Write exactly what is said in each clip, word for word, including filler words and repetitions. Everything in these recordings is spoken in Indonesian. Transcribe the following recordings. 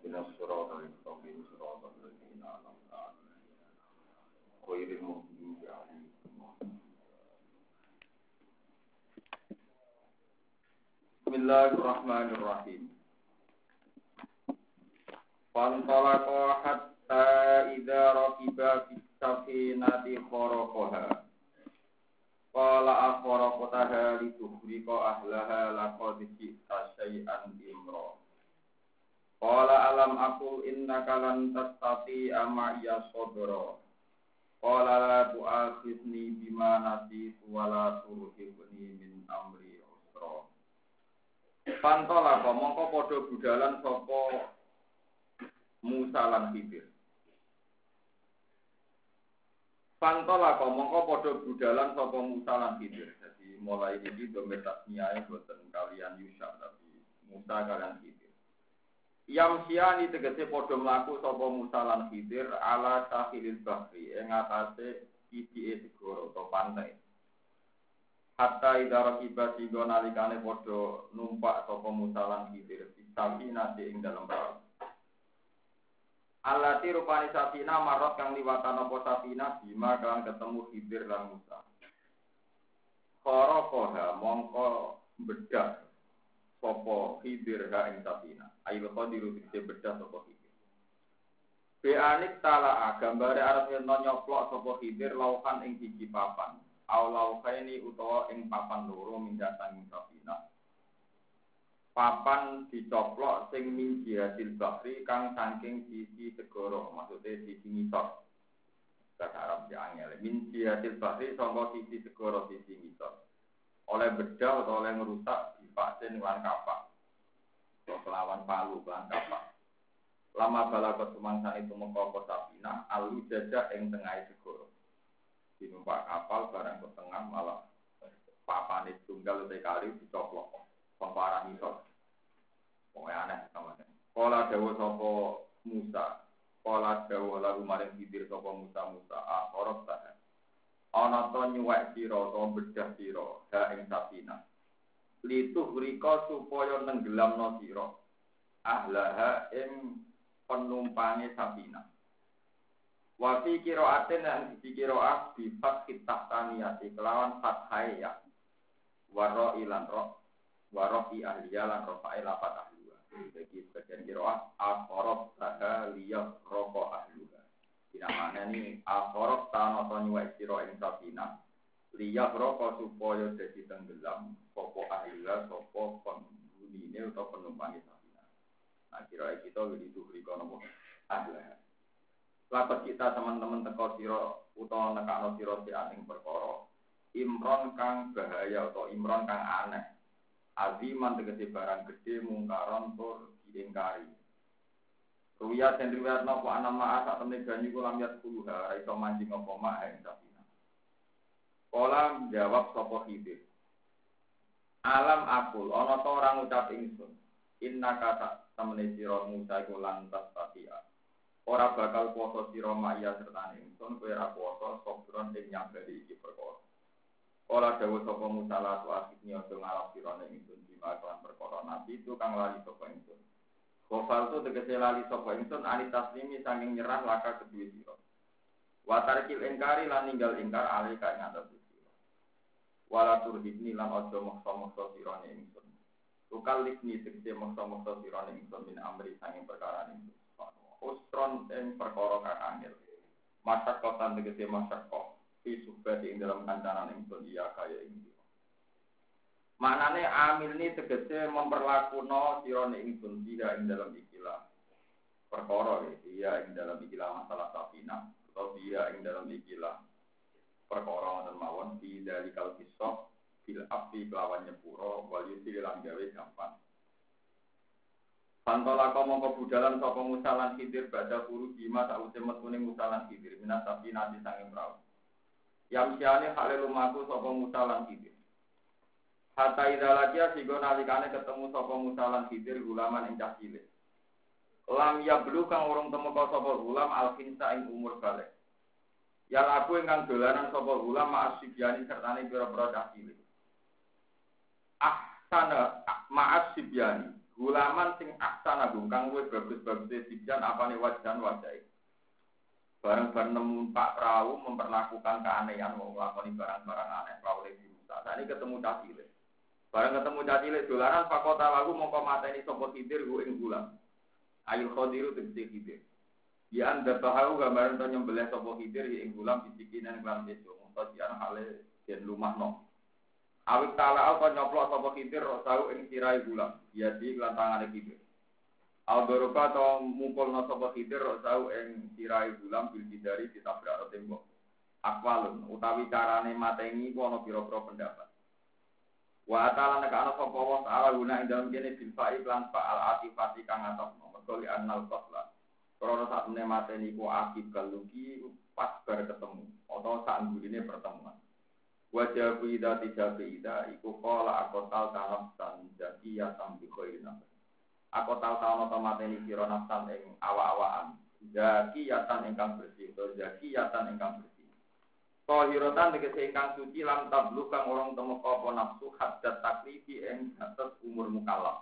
اهدنا الصراط المستقيم صراط الذين أنعمت عليهم غير المغضوب عليهم. Bismillahirrahmanirrahim. Fantalaqa hatta idza raqiba fis safinati kharaqaha. Qala akharaqtaha litughriqa ahlaha laqad ji'ta syai'an imra. Qala alam aqul innaka lan tastati'a ma'iya sabra. Qala la tu'akhidni bima nasitu wa la turhibni min amri usra. Pantolaqa mongko padha budhalan sapa Musa lan Khidir. Pantolaqa mongko padha budhalan sapa Musa lan Khidir. Jadi mulai iki domir tasniyae boten kalian Yusha tapi Musa kalian Khidir. Yang siani tegese padha mlaku sapa Musa lan Khidir ala sahilil bahri ing atase sisike segara utawa pantai. Hatta idza raqiba sing nalikane padha numpak sapa Musa lan Khidir bisafina ing dalem perahu. Alati rupani safina marot kang liwatan apa safina bima kang ketemu Khidir lan Musa. Qaraqaha mongko bedah sapa Khidir ha ing safina. Ayo qadiru dite bedah sapa Khidir. Beanik talaa gambare arep yen nyoplok sapa Khidir laukan ing siji papan. Aulau kaini utawa ing papan loro mindasang safina. Papan dicoplok sing min jihadil bahri kang saking sisi segara, maksudnya sisi ngisor. Bahasa Arab ya angel. Min jihadil bahri saka sisi segara sisi ngisor. Oleh bedah atau oleh ngerusak dipaksin lan kapak. Atau kelawan palu lan kapak. Lama balagot sumangsa itu mengkoko safina alu jajak ing tengah segara. Dinumpak kapal barang ke tengah malah papan itu tunggal sekali dicoplok pemparah ngisor. Pokoknya aneh namanya. Kala dawa sapa Musa, kala dawa lalu maring Khidir sapa Musa Musa akhorot tahan. Ana to nyuwek sira to bedah sira ha ing safina. Lituh rika supaya nenggelamno sira. Ahlaha ing penumpange safina. Wa fi qira'atin lan fi qira'ah bi fathit tahtaniyati kelawan fathai ya. Wa ilan ro wa rafi ahliya lan rafa'i lapat ahluha. Jadi sebagian qira'ah akhorot taha liyah roko ahluha. Dinamane ni akhorot tanoto nyuwek sira ing safina. Liyah roko supaya dadi tenggelam sapa ahliha sapa penghunine utawa penumpange safina. Nah qira'ah kita begitu riko nopo ahliha. Lapat kita teman-teman teko sira utawa nekakno sira sianing perkara imron kang bahaya utawa imron kang aneh aziman tegese barang gedhe mungkaron tur diingkari ruya den riwayat napa ana ma'a sak temne banyu kula lihat kuluha ora iso mancing apa mak ing safina. Kala jawab sapa Khidir alam akul ana ta ora ngucap ingsun innaka sak temne sira Musa iku lantas tatia. Ora bakal poso sira maya sertane ingsun kowe ora poso sobron ing nyambari iki perkara. Ora dawuh sapa Musa la tu asini aja ngalap sirane ingsun di makan perkara nabi itu kang lali sapa ingsun. Kofal tu tegese lali sapa ingsun ani taslimi saking nyerah laka kedue sira. Wa tarkil ingkari lan ninggal ingkar ali ka ing atas sira. Wala turhibni lan aja maksa-maksa sirane ingsun. Tukal likni tegese maksa-maksa sirane ingsun min amri saking perkara ingsun. Ustron ing perkara kang angel. Masak kotan tegese masak kok. Fi subati ing dalam kancanan ingsun iya kaya iki. Maknane amil ni tegese memperlakuno sirane ingsun dia ing dalam ikilah. Perkara dia ing dalam ikilah masalah safina atau dia ing dalam ikilah perkara wonten mawon di dalikal kisah bil api kelawan nyepuro wal yusil lan gawe gampang. Pantola kau mongko budalan sapa Musa lan Khidir badha guru bima sause metune Musa lan Khidir minat tapi nanti sange prau. Yang siane hale lumaku sapa Musa lan Khidir. Hatta idalakia sigo nalikane ketemu sapa Musa lan Khidir gulaman ing cah cilik. Lam ya blu kang urung temeka sapa gulam alfinsa ing umur balik. Ya aku ingkang dolanan sapa gulam ma'asibyani sertane pira-pira cah cilik. Ah sana ma'asibyani Gulaman sing aksana kang luwih bagus-bagus sijan apane wajan wajai. Bareng-bareng nemu Pak Perahu memperlakukan keanehan wong nglakoni barang-barang aneh perahu di Musa. Nah ini ketemu cacile. Bareng ketemu cacile dolaran fakota lagu mongko mateni sapa Khidir ku ing gulam. Ayu Khadiru tegese Khidir. Ya anda tahu gambaran to nyembelih sapa Khidir ing gulam disikinan kelam itu. Mongko dian hale den lumahno. Awit ta'ala al nyoplo sapa Khidir tahu ing sirai gulam. Ya di lantangane Khidir. Aldoroka atau mungkolna sapa Khidir tahu ing sirai gulam bil bidari ditabrak tembok. Akwalun utawi carane mateni ku ana pira-pira pendapat. Wa ta'ala nek ana sapa wa ta'ala guna ing dalem kene bil fa'i lan fa'al atifati kang atop mergo li annal qatla. Karena saat meneh mateni ku akib galuki pas bar ketemu atau saat gurine pertemuan. Wajah bida tidak bida, iku kola aku tal tanafsan jadi ya sambil koirin apa. Aku tal tahu otomatis ini kiro nafsan ing awa-awaan. Jadi yatan ingkang bersih, atau jadi yatan ingkang bersih. Kohirotan tegese ingkang suci lam tablu kang orang temu kopo nafsu hadat taklifi ing atas umur mukallaf.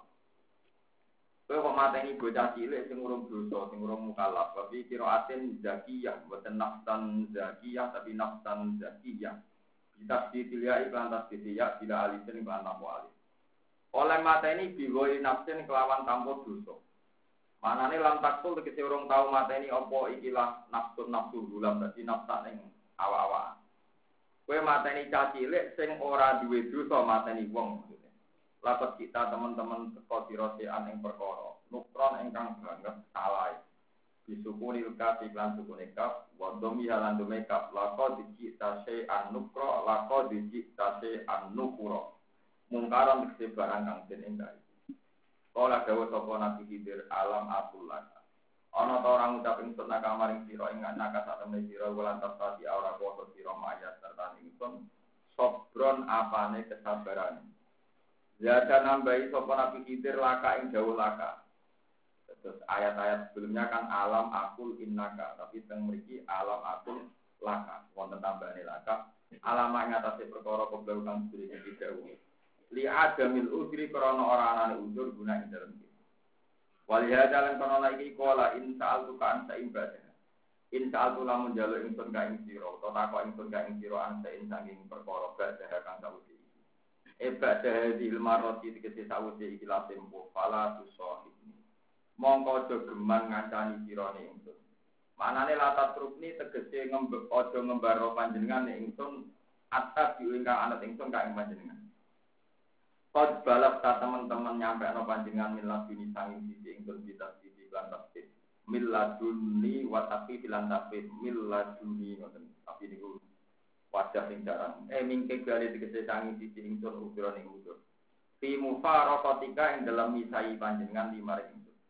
Kowe kok mateni bocah cilik sing urung dosa, sing urung mukallaf. Tapi kira aten zakiyah, boten nafsan zakiyah tapi nafsan zakiyah. Bisa ditiliai kelantas ditiak bila alisin kelan tanpa alis. Oleh mata ini biwoi nafsin kelawan tanpa dosa. Manane lam taksul tegese urung tau mata ini opo ikilah nafsu nafsu gulam dadi nafsan ing awa-awaan. Kowe mata ini cacilik sing ora duwe dosa mata ini wong maksudnya. Lapat kita teman-teman teko dirosean ing perkara nukron ingkang banget salah. Disukuni kaf iklan sukuni kaf wadomi halan dume kaf lako diji tase an-nukro lako diji tase an-nukuro mungkaran dikse barang kang den endah kala dawuh sapa Nabi Khidir alam atul laka ana ta orang ngucap ingsun nak kamaring sira ing anak satemene sira wulan tadi ora kuwasa sira mayat serta ingsun sobron apane kesabaran ya dan nambahi sapa Nabi Khidir laka ing dawuh laka. Terus ayat-ayat sebelumnya kan alam akul innaka, tapi teng mriki alam akul laka. Wonten tambahane laka. Alam ngatasi perkara koblau kang sedherek didhawuhi. Li adamil udri krana ora anane udzur guna ing dalem iki. Waliha dalan krana iki kola in sa'altu ka an ibadah. In sa'altu lamun njaluk ingsun ka ing sira, utawa takok ingsun ka ing sira an sa'in sanging perkara badah kang sawise iki. Ibadah di ilmaroti tegese sawise iki la tempo fala tusohi. Mongko aja geman ngancani sira ning ingsun. Manane latat rukni tegese ngembek aja ngembaro panjenengan ning ingsun atas diingkang anut ingsun ka ing panjenengan. Qad balak ta teman-teman nyampe ana panjenengan milah bini sanging sisi ingsun kita sisi lan tafsir. Milladunni wa tafi lan tafsir milladunni ngoten. Tapi niku wajah sing jarang. Eh mingke gale tegese sanging sisi ingsun ukira ning udur. Fi mufaraqatika ing dalam misai panjenengan limare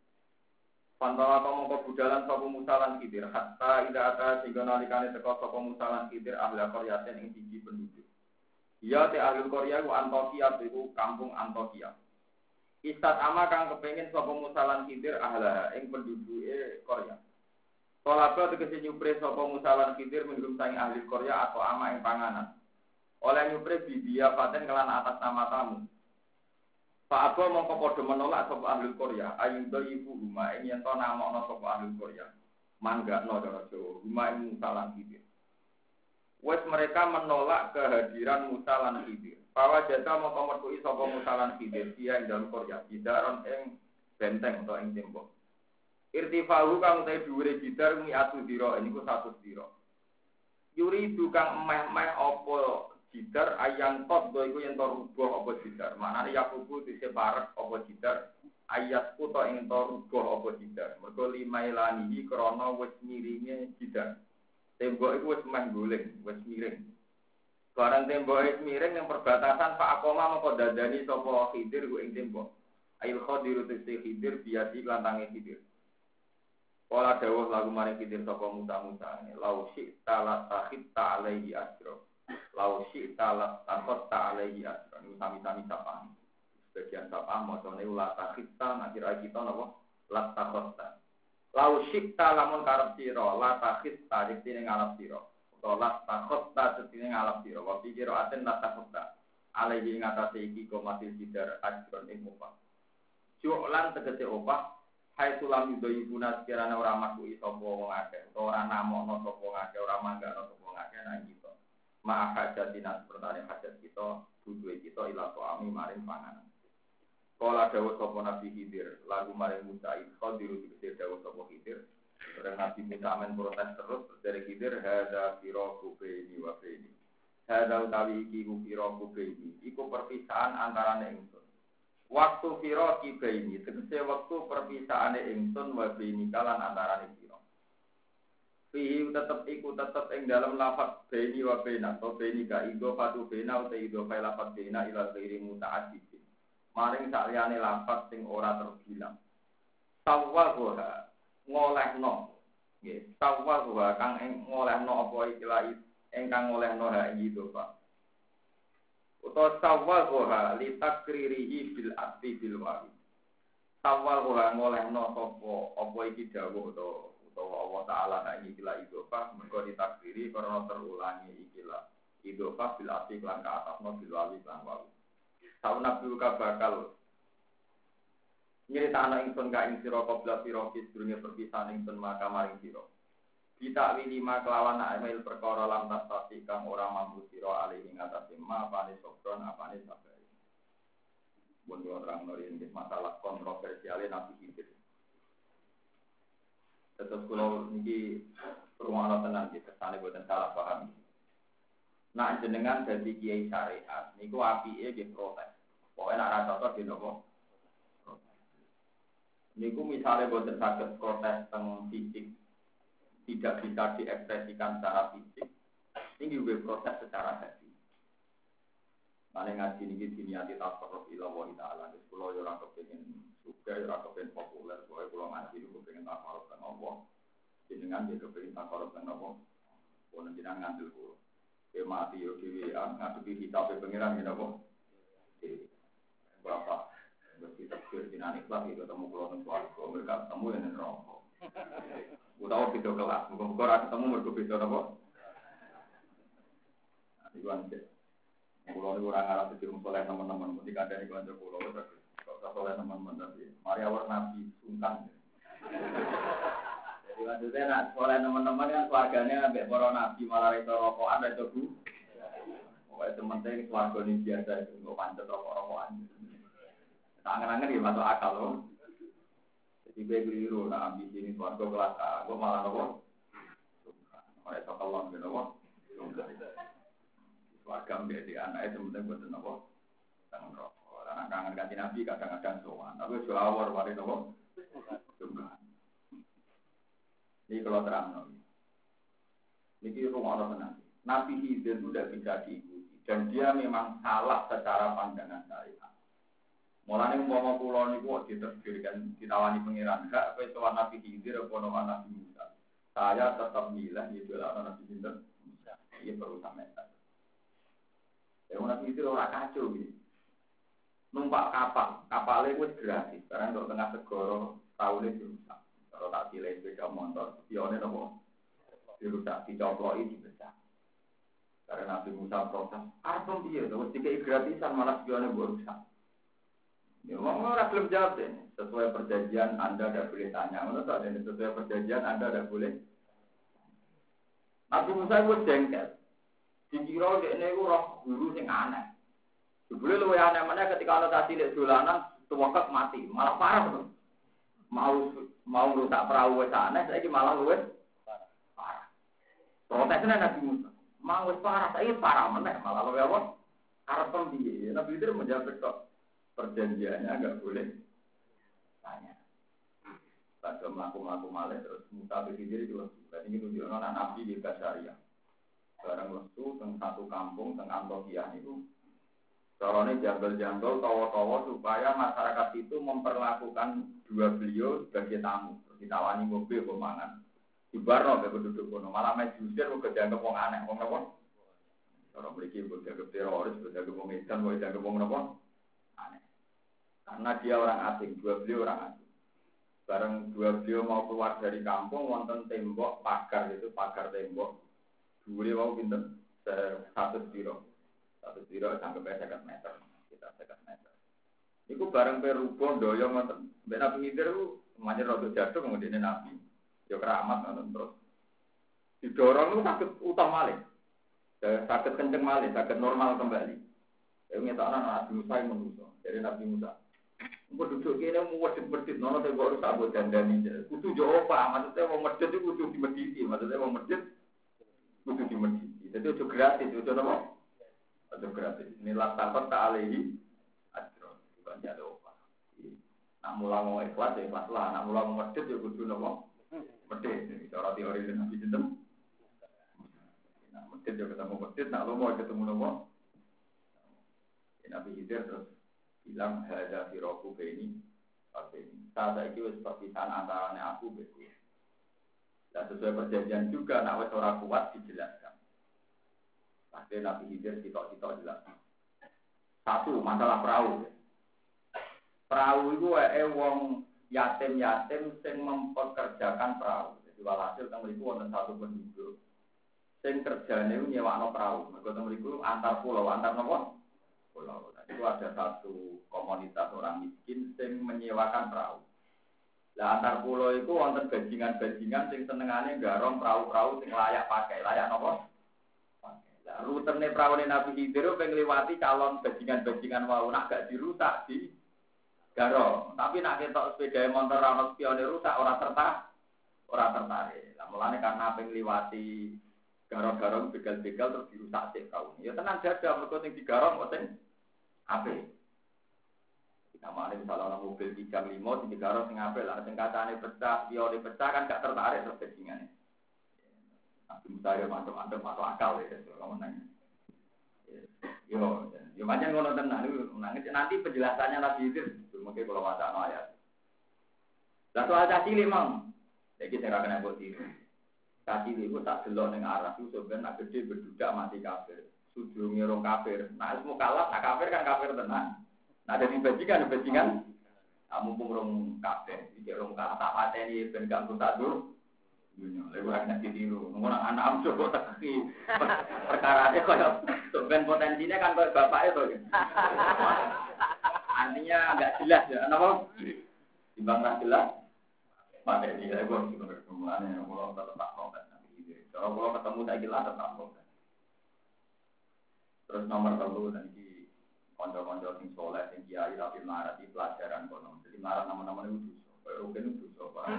Pantala mongko budalan sapa Musa lan Khidir hatta ida ata sing nalikane teka sapa Musa lan Khidir ahli qaryatin ing siji penduduk. Ya te ahli Korea ku Antokia iku kampung Antokia. Istat ama kang kepengin sapa Musa lan Khidir ahla ing penduduke Korea. Kalaba tegese nyupre sapa Musa lan Khidir minggum sang ahli Korea atau ama ing panganan. Oleh nyupre bibiya paten kelan atas nama tamu. Pak Abo mongko padha menolak sapa ahli Korea, ayun do ibu huma ing yen to namokno sapa ahli Korea. Manggakno cara Jawa, huma ing Musa lan Khidir. Wes mereka menolak kehadiran Musa lan Khidir. Pawa jata mongko metuki sapa Musa lan Khidir dia ing dalam Korea, bidaron ing benteng utawa ing tembok. Irtifahu kang te dhuwure bidar mi atu dira niku satu dira. Yuri dukang emeh-emeh apa jidar ayang tot do iku yen to rubuh apa jidar. Maknane yakubu diseparek apa jidar ayat ku to ing to rubuh apa jidar. Mergo limailanihi krana wis miringe jidar. Tembok iku wis meh goleng, wis miring. Barang tembok wis miring ning perbatasan Pak Akoma mengko dadani sapa Khidir ku ing tembok. Ail Khadiru tisi Khidir biati lantange Khidir. Kala dawuh lagu maring Khidir sapa Musa Musa lau syi'ta la takhita alaihi ajra. Lau syi'ta la takhta alaihi ajra. Niku sami-sami sapaan. Sebagian sapaan macane la takhita nak kira kita napa? La takhta. Lau syi'ta lamun karep sira la takhita dene ngarep sira. Utawa la takhta dene ngarep sira. Wa pikir aten la takhta. Alaihi ngatasi iki komatil jidar ajron ing upah. Ju'lan tegese opah hai sulam yudo ibuna sekiranya ora makui sapa wong akeh ora namokno sapa wong akeh ora manggano sapa wong akeh nang kita ma hajatina sepertane hajat kita duwe kita ila suami maring panganan kala dawuh sapa Nabi Khidir lagu maring Musa Khidir dikete dawuh sapa Khidir ora Nabi Musa men protes terus dari Khidir hadza firaku baini wa baini hadza utawi iki ku firaku baini iku perpisahan antarane ingsun waktu firaqi baini tegese waktu perpisaane ingsun wa baini kalan antarane sira. Fihi tetep iku tetep ing dalam lafaz baini wa baina to baini ka ido fatu baina uta ido fa lafaz baina ila ghairi muta'addid. Maring saliyane lafaz sing ora terbilang. Sawwaha ngolehno. Nggih, sawwaha kang ing ngolehno apa iki la ingkang ngolehno ha ido fa. Utawa sawal goha li takririhi bil ati bil wahi. Sawal goha ngolehno sapa apa iki dawuh utawa utawa Allah taala nek iki la idhofah mergo ditakriri karena terulangi iki la idhofah bil ati lan ka atasno bil wahi lan wahi. Saun nabi ka bakal nyritakno ingsun ka ing sira qabla sira sedurunge perpisahan ingsun maka maring sira. Kita lima kelawan email perkara lam tasati kang ora mampu sira alih ing atase ma apane sokron apane sabar. Mun orang nori masalah kontroversial Nabi Khidir. Tetep kula niki rumono tenan iki kesane boten salah paham. Nak jenengan dadi kiai syariat niku apike nggih protes. Pokoke nek ora cocok nggih napa? Niku misale boten saged protes teng fisik tidak bisa diekspresikan secara fisik, ini juga proses secara hati. Mana ngaji ini diniati tasawuf ila wa ta'ala. Terus kalau orang kepengen suka, orang kepengen populer, soalnya kalau ngaji itu kepengen tasawuf dan Allah. Jenengan dia kepengen tasawuf dan Allah. Kalau jenengan ngambil pulau, dia mati yo dewi, ngadepi hitabnya pengiran gitu apa? Bapak berkitab jenengan ikhlas itu ketemu pulau tentuarga, mereka ketemu yang rokok. Utawa beda kelas, muga-muga ora ketemu mergo beda napa? Iku anje. Kulo niku ora ngarep dadi wong saleh teman-teman, mesti kadane kanca kulo kok ora saleh teman-teman tapi mari awak nabi sungkan. Jadi maksudnya nak saleh teman-teman kan keluargane ambek para nabi malah itu rokokan ra itu bu. Pokoke temen-temen keluarga ini biasa itu kok pancet rokok-rokokan. Tangan-tangan ya masuk akal loh. Jadi keliru, nah ambisi ini suatu kelas A, gue malah nopo, oleh sokalon gitu nopo, keluarga menjadi anaknya sebenarnya buat nopo, tangan rokok, anak kangen ganti nabi kadang-kadang sowan, tapi selawar wari nopo, ini kalau terang nopo, ini rumah orang nanti, Nabi Khidir itu tidak bisa diikuti, dan dia memang salah secara pandangan syariat. Mulane umpama kula niku kok diterbirkan ditawani pangeran gak kowe sowan Nabi Khidir apa sowan Nabi Musa. Saya tetap milih itu adalah Nabi Khidir. Iya perlu sampeyan. Ya Nabi Khidir ora kacau iki. Numpak kapal, kapale wis gratis. Sekarang untuk tengah segoro taune dirusak. Kalau tak silih sepeda motor, pione nopo? Dirusak, dicoploki dipecah. Karena Nabi Musa protes, "Arep piye to? Wis dikei gratisan malah pione rusak." Ya, orang belum jawab deh. Sesuai perjanjian Anda tidak boleh tanya. Menurut saya sesuai perjanjian Anda tidak boleh. Nabi Musa itu jengkel. Dikira dia ini roh guru yang aneh. Boleh lu yang aneh ketika ada tadi lihat dolanan, tuwakak mati, malah parah tuh. Mau mau rusak perahu aneh, saya malah lu parah. Protesnya Nabi Musa. Mau parah, saya parah mana? Malah lu apa? Arab pembiye. Nabi itu menjawab kok. Perjanjiannya agak boleh tanya. Pada melaku-melaku malah terus Musa berpikir itu berarti ini tunjukkan anak Nabi di Basaria. Barang lesu teng satu kampung teng Antokia itu caranya jambel-jambel tawa-tawa supaya masyarakat itu memperlakukan dua beliau sebagai tamu. Ditawani mobil pemangan. Di barno ke penduduk kono malah majusir kok dianggap wong aneh, wong apa? Orang memiliki berjaga teroris, berjaga pengedan, berjaga wong apa? Aneh. Karena dia orang asing, dua beliau orang asing. Bareng dua beliau mau keluar dari kampung, wonten tembok pagar itu pagar tembok. Dua mau pinten satu biro, satu biro sampai sekitar meter, kita sekitar meter. Iku bareng perubo ndoyo ngoten. Mbek Nabi Khidir ku macam rada jatuh kemudian Nabi. Ya keramat ngoten terus. Didorong itu sakit utah malih. Sakit kenceng malih, sakit normal kembali. Ya ngetokno Nabi Musa yang manusa. Dari Nabi Musa. Mbok duduk kene muwedhet-wedhet nono te kok rusak mbok dandani. Kudu yo apa? Maksudnya wong medhit iku kudu dimedhiti. Maksudnya wong medhit kudu dimedhiti. Dadi ojo gratis, ojo napa? Ojo gratis. Ini latakon ta alihi ajro. Bukan jalo apa. Nak mulang mau ikhlas ya ikhlas lah. Nak mulang medhit ya kudu napa? Medhit. Cara teori Nabi sinten? Nak medhit yo ketemu medhit, nak lomo ketemu napa? Nabi Khidir terus bilang hadza firaku baini ini. Saya iki wis perpisahan antarane aku beku. Dan sesuai perjanjian juga nek wis ora kuat dijelaskan. Pasti Nabi Khidir sitok-sitok jelas. Satu, masalah perahu. Perahu itu wae wong yatim-yatim sing mempekerjakan perahu. Jadi walhasil teng mriku wonten satu penduduk sing kerjane nyewakno perahu. Mergo teng mriku antar pulau, antar napa? Pulau. Nah, itu ada satu komunitas orang miskin yang menyewakan perahu. Lah antar pulau itu wonten bajingan-bajingan sing senengane garong perahu-perahu sing layak pakai, layak napa? Pakai. Lah rutene perahu Nabi Khidir pengen liwati calon bajingan-bajingan wau nak gak dirusak di garong. Tapi nak ketok sepeda motor ana spione rusak ora tertarik. Ora tertarik. Lah mulane karena pengen liwati garong-garong begal-begal terus dirusak sik perahu. Ya tenang jaga mergo sing digarong kok sing ape? Namanya misalnya orang mobil tiga lima, tiga garong sing ape lah, sing kacane pecah, spione pecah kan gak tertarik terus bajingane. Nabi Musa yo mantep-mantep masuk akal ya, kamu nanya. Yo, yo pancen ngono tenan niku nangis nanti penjelasannya Nabi itu mungkin kalau wacana ayat. Lah soal caci limang. Iki sing ra kena mbok tiru. Caci iku tak delok ning Arab iku sampeyan nak gede berdudak mati kafir. Sujung ngerong kafir. Nah, semua kalah, nak kafir kan kafir tenan. Nah, dari bajingan, bajingan, kamu pun rong kafir. Jadi rong kalah tak pateni ben gak rusak dulu. Dunia, lewat nak ditiru. Ngomong anak am coba teki perkara ini kaya ben potensinya kan kaya bapaknya tuh. Artinya nggak jelas ya, kenapa? Timbang nggak jelas, pada dia lewat itu berkemulannya. Kalau tetap tak mau kan, kalau kalau ketemu tak jelas tetap mau kan. Terus nomor telu nanti konco-konco sing soleh, sing kiai tapi marah di pelajaran kono. Jadi marah nama-nama itu dosa, rugen itu dosa.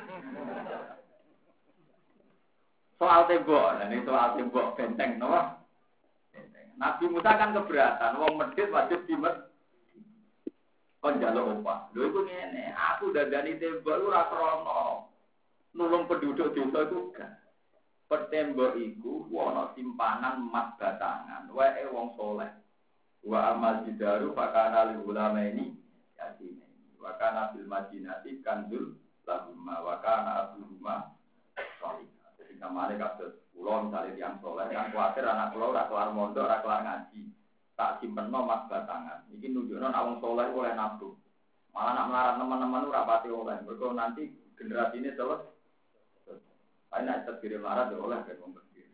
Soal tembok, nah ini soal tembok benteng, no? Benteng. Nabi Musa kan keberatan, wong medhit wajib dimet. Kon njaluk opah. Lho iku ngene, aku dandani tembok ora krana nulung penduduk desa iku gak. Pertembok iku ana simpanan emas batangan, wae wong saleh. Wa amal jidaru fakana lil ulama ini yatine. Wa kana fil madinati kanzul lahum wa kana abuhuma salih. Kamane kados kula misale tiyang saleh kan kuwatir anak kula ora kelar mondok, ora kelar ngaji. Tak simpenno mas batangan. Iki nunjukno nek wong saleh oleh nabung. Malah nak melarat teman-teman ora pati oleh. Mergo nanti generasi ini terus ayo nek terkiri melarat ya oleh kan wong terkiri.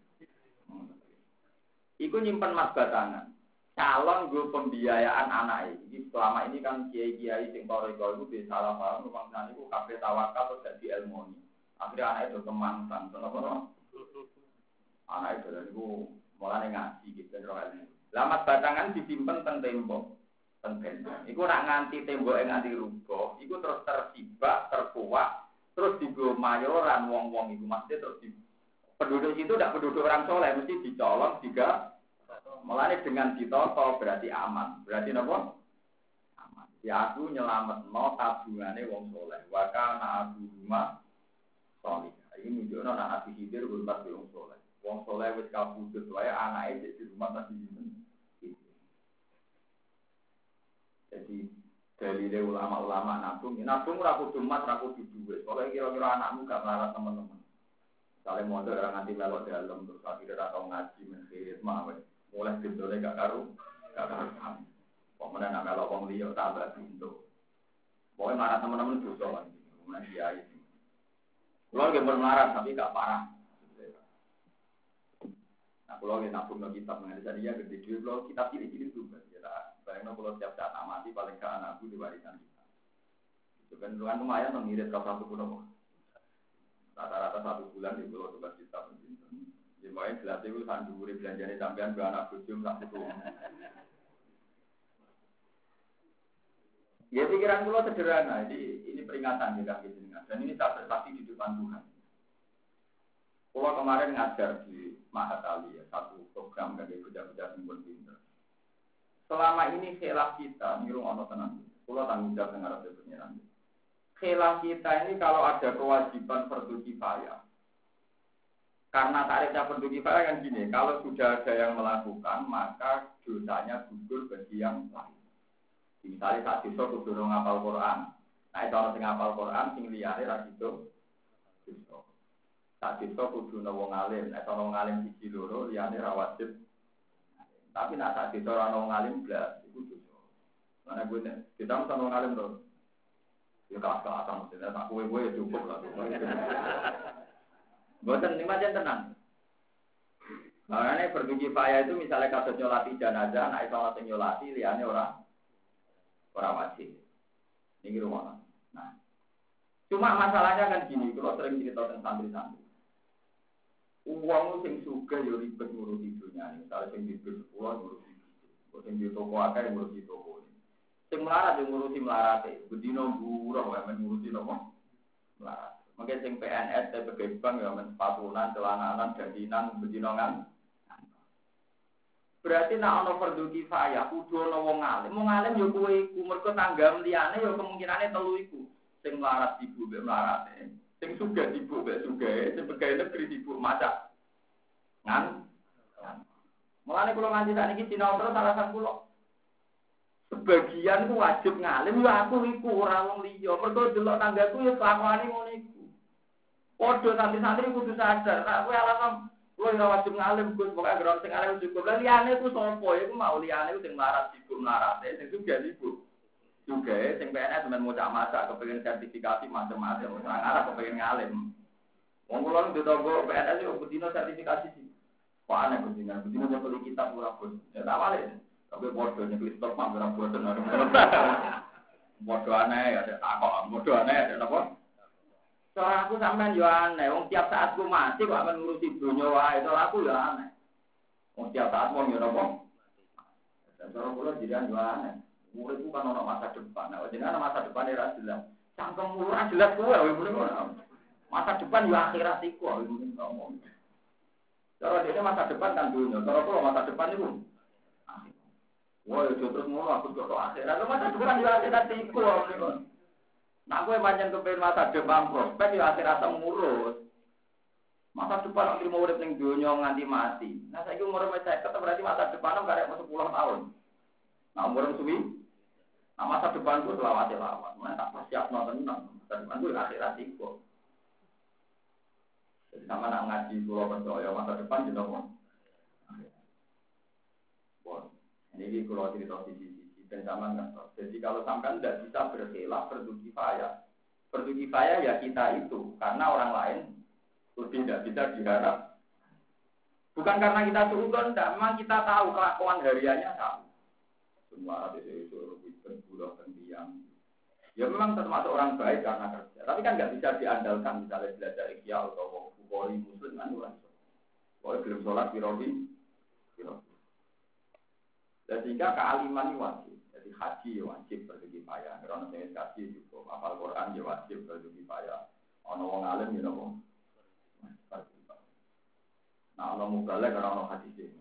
Iku nyimpen mas batangan. Calon go pembiayaan anak iki. Selama ini kan kiai-kiai sing toriko iku bisa salah paham rumangsane iku kabeh tawakal terus dadi ilmu. Akhirnya anak itu kemangsan, kenapa? Anak itu dari itu mulai ngaji gitu, rohani. Lama batangan disimpan teng tembok, teng tembok. Iku nak nganti tembok yang nganti rubuh, iku terus tersibak, terkuat, terus digo mayoran wong-wong itu masih terus di penduduk itu tidak penduduk orang soleh, mesti dicolong juga. Mulai dengan ditoto berarti aman, berarti apa? Aman. Ya aku nyelamet no tabungannya wong soleh, wakana abu rumah. Soleh, ini menunjukkan anak Nabi Khidir berubah ke wong soleh. Wong soleh wis kabudut wae anake di rumah masih sinten. Jadi dari ulama-ulama nabung, nabung ora kudu emas, ora kudu duit. Soale kira-kira anakmu gak melarat teman-teman. Sale mondok ora nganti melok dalem terus akhire ora tau ngaji mengirit mah wae. Mulai bendone gak karo, gak karo. Pokoknya nak melok wong liya tambah pintu. Pokoke marah teman-teman dosa lan. Mulai kiai. Kalau dia bermelarat tapi gak parah. Nah, kalau dia nabung no kitab mengenai dia gede dulu, kalau kitab pilih-pilih juga. Bayangno kalau setiap saat mati paling ke anakku diwariskan kita. Itu kan kan lumayan mengirit kalau satu pun rata-rata satu bulan di pulau tugas kita begitu. Jadi makanya jelas itu kan duri belanjanya sampean ke anak bujum tak itu. Ya pikiran pulau sederhana. Ini ini peringatan di kaki jenengan dan ini tak bersaksi di depan Tuhan. Pulau kemarin ngajar di Mahatali ya satu program bagi bocah-bocah simbol pinter. Selama ini khilaf kita nyuruh ono tenang. Pulau tanggung jawab dengan Rasul pengiran. Khilaf kita ini kalau ada kewajiban fardu kifayah. Karena tarifnya fardu kifayah kan gini, kalau sudah ada yang melakukan, maka dosanya gugur bagi yang lain. Misalnya saat itu kudu ngapal Quran. Nah, itu orang sing ngapal Quran sing liyane ra sido. Saat itu kudu wong alim, nek ana wong alim siji loro liyane ra wajib. Tapi nek saat itu ana wong alim blas iku dosa. Mana gue nek kita mesti wong alim to. Ya kakak-kakak mesti tak kowe-kowe cukup lah. Boten ini macam tenang. Makanya fardu kifayah itu misalnya kasus nyolati jenazah, nek iso ana sing nyolati liyane ora ora wajib. Ini rumah. Nah, cuma masalahnya kan gini, kalau sering cerita tentang santri-santri. Uang sing suka yo ribet ngurusi dunia ini. Misalnya sing di sekolah ngurusi itu, sing di toko akeh ngurusi toko ini. Sing melarat yo ngurusi melarate, bedino buruh wae men ngurusi nopo? Melarat. Mungkin sing P N S sebagai bank yo men sepatunan, celananan, gantinan, bedino kan. Berarti nek ana fardu kifayah kudu ana wong alim. Wong alim yo kowe iku mergo tanggam liyane yo kemungkinane telu iku. Sing melarat ibu mbek melarate. Sing sugih ibu mbek sugih, sing pegawai negeri ibu maca. Ngan. Mulane kula nganti sakniki sinau terus alasan kula. Sebagian ku wajib ngalim yo aku iku ora wong liya. Mergo delok tanggaku yo kelakuane ngono iku. Padha santri-santri kudu sadar, nek kowe alasan kowe ora wajib ngalim Gus, pokoke ora sing alim cukup. Lah liyane ku sapa? Iku mau liyane ku sing melarat ibu melarate, sing sugih ibu. Juga sing P N S men maca-maca kepengin sertifikasi macam-macam, ora arep kepengin ngalim. Wong kula ndek tanggo P N S yo bedino sertifikasi sih. Kok aneh bedino, bedino nyekeli kitab ora bos. Ya tak wale. Tapi bodoh nyekeli stok mah ora bosen. Bodoh aneh ya takok, bodoh aneh ya napa? Soal aku sampean yo aneh, wong tiap saat ku mati kok amen ngurusi donya wae, soal aku yo aneh. Wong tiap saat wong yo napa? Dan soal kula jiran yo aneh. Murid itu kan orang masa depan. Nah, jadi masa depan era jelas. Cangkem murah jelas gue. Masa depan ya akhirat itu. Kalau dia masa depan kan dunia. Kalau kalau masa depan itu, wah itu terus mulu aku jodoh akhirat. Kalau masa depan ya akhirat itu. Nah, gue panjang kepengen masa depan prospek ya akhirat ngurus. Masa depan nanti mau urip ning dunia nganti mati. Nah, saya umur saya ketemu berarti masa depan karek mau sepuluh tahun. Nah, umur suwi. Nah, masa depan itu selawat selawat. Mana tak persiap nonton nonton. Masa depan itu akhirat itu. Jadi sama nak ngaji pulau percaya masa depan juga mau. Bon, ini pulau cerita sisi-sisi dan zaman kan. Jadi kalau sampai tidak bisa berkhilaf fardu kifayah. Fardu kifayah ya kita itu karena orang lain lebih tidak bisa diharap. Bukan karena kita suudon, memang kita tahu kelakuan hariannya tahu. Semua ada itu berbulan pendiam. Ya memang termasuk orang baik karena kerja. Tapi kan nggak bisa diandalkan misalnya belajar ikhya atau bukhari muslim kan orang. Kalau belum sholat birobi, birobi. Dan sehingga kealiman ini wajib. Jadi haji wajib bagi payah. Karena saya haji juga. Hafal Quran ya wajib bagi payah. Ono wong alim ya nopo. Nah ono mubalek karena ono haji sih.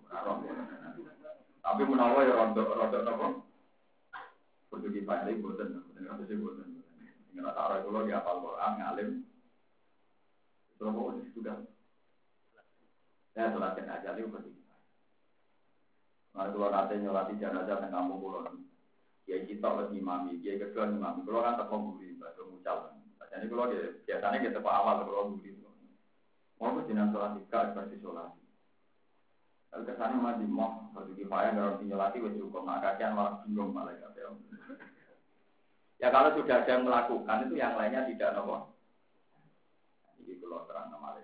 Tapi menawa ya rontok-rontok apa? Pergi pandai boten, dengan apa sih boten. Dengan taruh itu di hafal Quran ngalim. Terus apa itu sudah? Saya sholatkan aja itu pergi. Nah kalau nanti nyolati jenazah tengah kampung pulau, kiai kita lagi imami, kiai kedua imami. Kalau kan tetap buri, baca mucal. Jadi kalau biasanya kita pak awal kalau buri. Mau ke jenazah sholat tiga, seperti sholat. Kalau kesannya masih mau, kalau kifayah kalau nyolati wajib hukum, nah kajian malah bingung malah ya. Ya kalau sudah ada yang melakukan itu yang lainnya tidak nopo. Jadi kalau terang nama lain.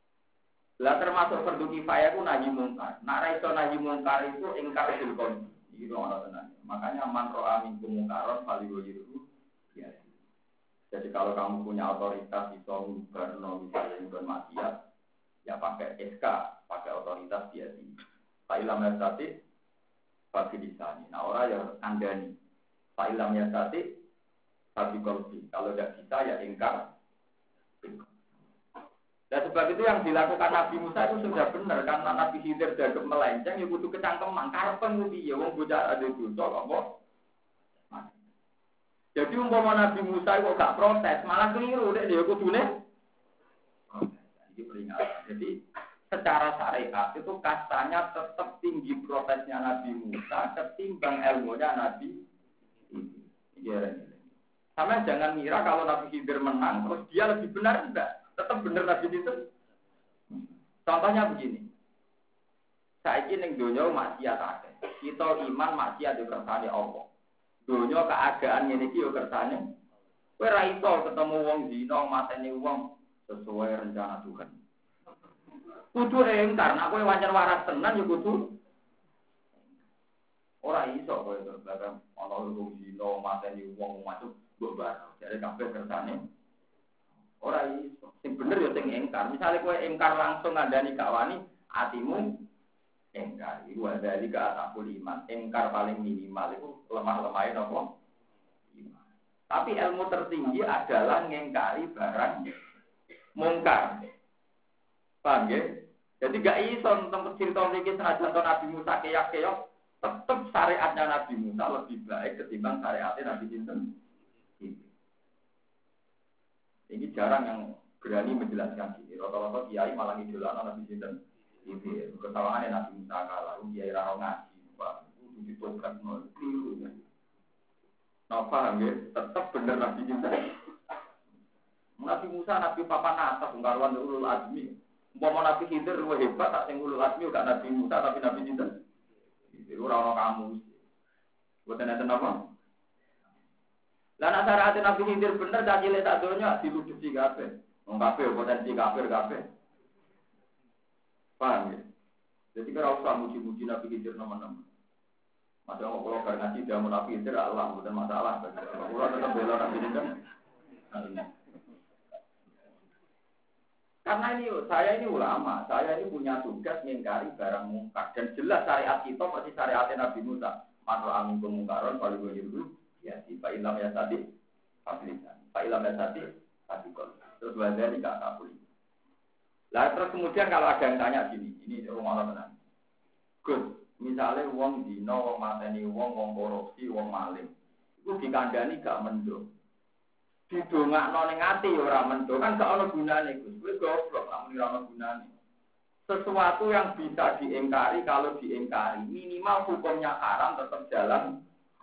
Lah termasuk fardu kifayah itu nahi mungkar. Nak ra iso nahi mungkar itu ingkar bil kon. Ini orang tenang. Makanya man ro'a minkum munkaron falyughayyirhu biyadihi. Jadi kalau kamu punya otoritas di Barno misalnya bukan maksiat, ya pakai S K, pakai otoritas dia di. Fa'ilam yastati bagi disani. Nah orang yang andani. Fa'ilam yastati bagi kolbi. Kalau tidak bisa ya ingkar. Dan sebab itu yang dilakukan Nabi Musa itu sudah benar karena Nabi Khidir dan melenceng ya kudu kecangkeman karepen kuwi ya wong bocah ade dosa kok. Jadi umpama Nabi Musa kok gak protes malah keliru nek dia kudune. Ini peringatan. Jadi secara syariat itu kastanya tetap tinggi protesnya Nabi Musa ketimbang ilmunya Nabi Khidir. Sama jangan ngira kalau Nabi Khidir menang terus dia lebih benar enggak. Tetap benar Nabi itu. Contohnya begini. Saiki ning donya maksiat akeh. Kita iman maksiat yo kersane Allah. Donya keadaan ngene iki yo kersane. Kowe ra iso ketemu wong zina mateni wong sesuai rencana Tuhan. Kudu engkar, nek kowe wancen waras tenan yo kudu. Ora iso kowe bahkan ana wong zina mateni wong macam mbok bar. Jare kabeh kersane. Ora iso. Sing bener ya sing engkar. Misale kowe engkar langsung ngandani gak wani, atimu engkar. Iku dari ke atakul iman. Engkar paling minimal itu lemah-lemahin apa? Iman. Tapi ilmu tertinggi adalah ngengkari barang mungkar. Paham ya? Jadi gak iso tempat cerita mriki senajan Nabi Musa keyak-keyak, tetap syariatnya Nabi Musa lebih baik ketimbang syariatnya Nabi Sinten. Ini jarang yang berani menjelaskan ini. Rata-rata kiai malah ngidolana Nabi Sinten. Ini kesalahannya Nabi Musa kalah. Kiai raro ngaji, Pak. Itu ditobrak nol. Nah, paham ya? Tetap benar Nabi Sinten. Nabi Musa, Nabi Papan atas, ungkaruan ulul azmi. Umpama Nabi Khidir luwih hebat, tak sing ulul azmi gak Nabi Musa tapi Nabi Sinten. Itu ora ono kamu. Boten enten apa? Lah nek syariat Nabi Khidir bener tak cilik tak donya diluduhi kabeh. Wong kabeh potensi kafir kabeh. Paham ya? Jadi kalau usah muji-muji Nabi Khidir nomor-nomor. Masa kok kalau gak ngaji dia Nabi Khidir Allah bukan masalah. Kalau tetap bela Nabi Khidir. Karena ini saya ini ulama, saya ini punya tugas mengingkari barang mungkar dan jelas syariat kita pasti syariat Nabi Musa. Manu amin kemungkaran kalau gue dulu. Ya, si Pak Ilham ya tadi, Fabrikan. Pak Ilham ya tadi, Fabrikon. Terus belajar di Kak Kapuli. Lah terus kemudian kalau ada yang tanya gini, ini rumah orang tenang. Gus, misalnya uang dino, uang mateni, uang, uang korupsi, uang maling, itu dikandani gak mendung. Didongak noning ati orang mendung kan gak ada gunanya Gus. Gue goblok, namun ora ono gunane. Sesuatu yang bisa diingkari kalau diingkari minimal hukumnya haram tetap jalan.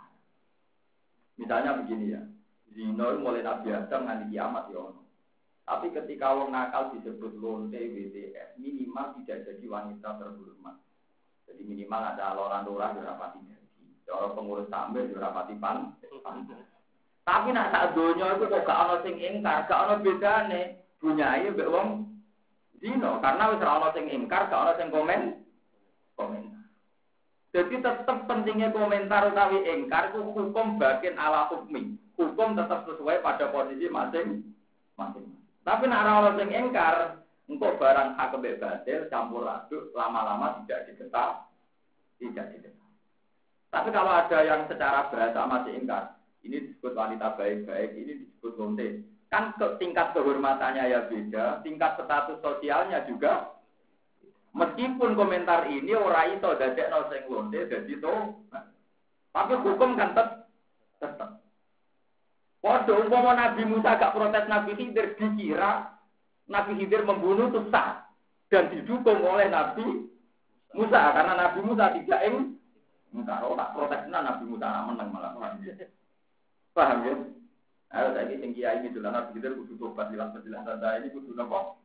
Misalnya begini ya, zina mulai Nabi Adam nganti kiamat ya ono. Tapi ketika wong nakal disebut lonte W T S, minimal tidak jadi wanita terhormat. Jadi minimal ada loran-loran yang rapati jadi. Orang pengurus sambil yang rapati pan. Tapi nak sak donya itu kok gak ono sing ingkar, gak ono bedane. Bunyae mbek wong zina karena wis ora ono sing ingkar, gak ono sing komen. Komen. Jadi tetap pentingnya komentar utawi ingkar itu hukum bagian ala hukmi. Hukum tetap sesuai pada posisi masing-masing. Tapi nek ora ono sing ingkar, engko barang hak mbek batil campur aduk lama-lama tidak diketah, tidak diketah. Tapi kalau ada yang secara bahasa masih ingkar, ini disebut wanita baik-baik, ini disebut lonte. Kan ke, tingkat kehormatannya ya beda, tingkat status sosialnya juga. Meskipun komentar ini ora iso dadekno sing lonte dadi to. Tapi hukum kan tetep tetep. Padha umpama Nabi Musa gak protes Nabi Khidir dikira Nabi Khidir membunuh itu sah dan didukung oleh Nabi Musa karena Nabi Musa tidak ing engkau tak protesnya Nabi Musa anak menang malah. Paham ya? Ayo saiki sing kiai iki dolan Nabi Khidir kudu tobat ilang penjelasan saya ini kudu napa?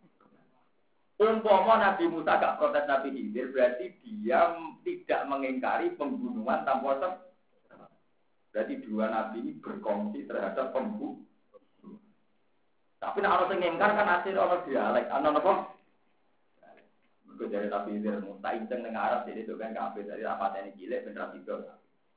Umpama Nabi Musa gak protes Nabi Khidir berarti dia tidak mengingkari pembunuhan tanpa sebab. Berarti dua nabi ini berkongsi terhadap pembunuh. Tapi nek ana sing ngingkar kan hasil ana dialek, ana napa? Mergo dari Nabi Khidir muta inceng ning Arab jadi itu kan kabeh dari rapatene cilik ben ra tidur.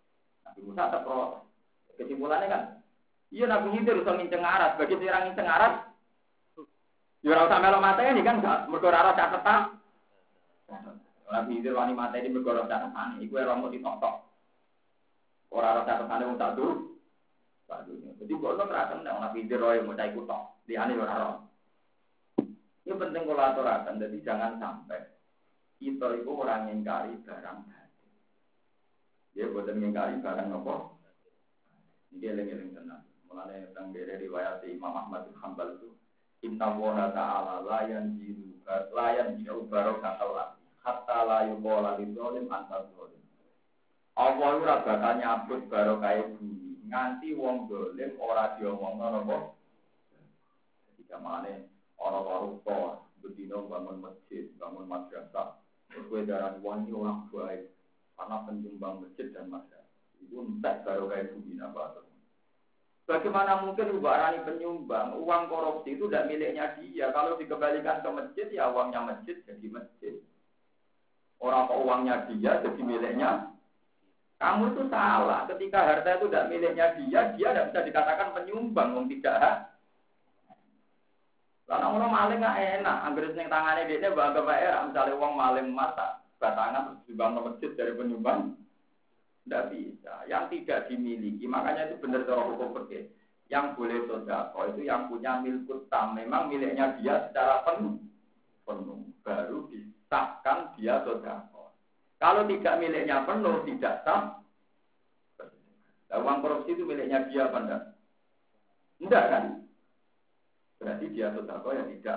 Nabi Musa terprotes. Kesimpulannya kan, iya Nabi Khidir bisa nginceng arat, bagi orang nginceng arat, ya ora usah melok mateni kan gak mergo ora catetan. Nabi Khidir wani mateni mergo ora catetan, iku ora mau ditok-tok. Ora ora catetane wong sak dur. Sak dur. Jadi kok ora terakan Nabi Khidir roe mau cai kutok, liyane ora ora. Ini penting kalau aturakan, jadi jangan sampai kita itu orang ingkari barang batin. Dia bukan ingkari barang apa? Dia lengi-lengi tenang. Mulanya tentang dari riwayat Imam Ahmad bin Hanbal itu, Inna Allaha Ta'ala layan jiru, layan jiru barok katalah, hatta layu kola lizolim antar zolim. Allah itu bakal nyabut barokah bumi, nganti wong zolim ora diomongno apa? Jika mana orang-orang tua, betina bangun masjid, bangun madrasah, terus gue darah wangi orang baik, karena penyumbang masjid dan madrasah. Itu entek baru kayak bumi apa. Bagaimana mungkin ubarani penyumbang, uang korupsi itu tidak miliknya dia. Kalau dikembalikan ke masjid, ya uangnya masjid jadi masjid. Orang kok uangnya dia jadi miliknya. Kamu itu salah. Ketika harta itu tidak miliknya dia, dia tidak bisa dikatakan penyumbang, wong tidak. Karena orang maling nggak enak, anggur seneng tangannya dia bangga bayar, misalnya uang maling mata, batangan terus dibang masjid dari penyumbang, tidak bisa. Yang tidak dimiliki, makanya itu benar cara hukum fikih. Yang boleh sedekah itu yang punya milkut tam, memang miliknya dia secara penuh, penuh, baru disahkan dia sedekah. Kalau tidak miliknya penuh, tidak sah. Nah, uang korupsi itu miliknya dia apa enggak? Enggak kan? Berarti dia sedekah ya tidak.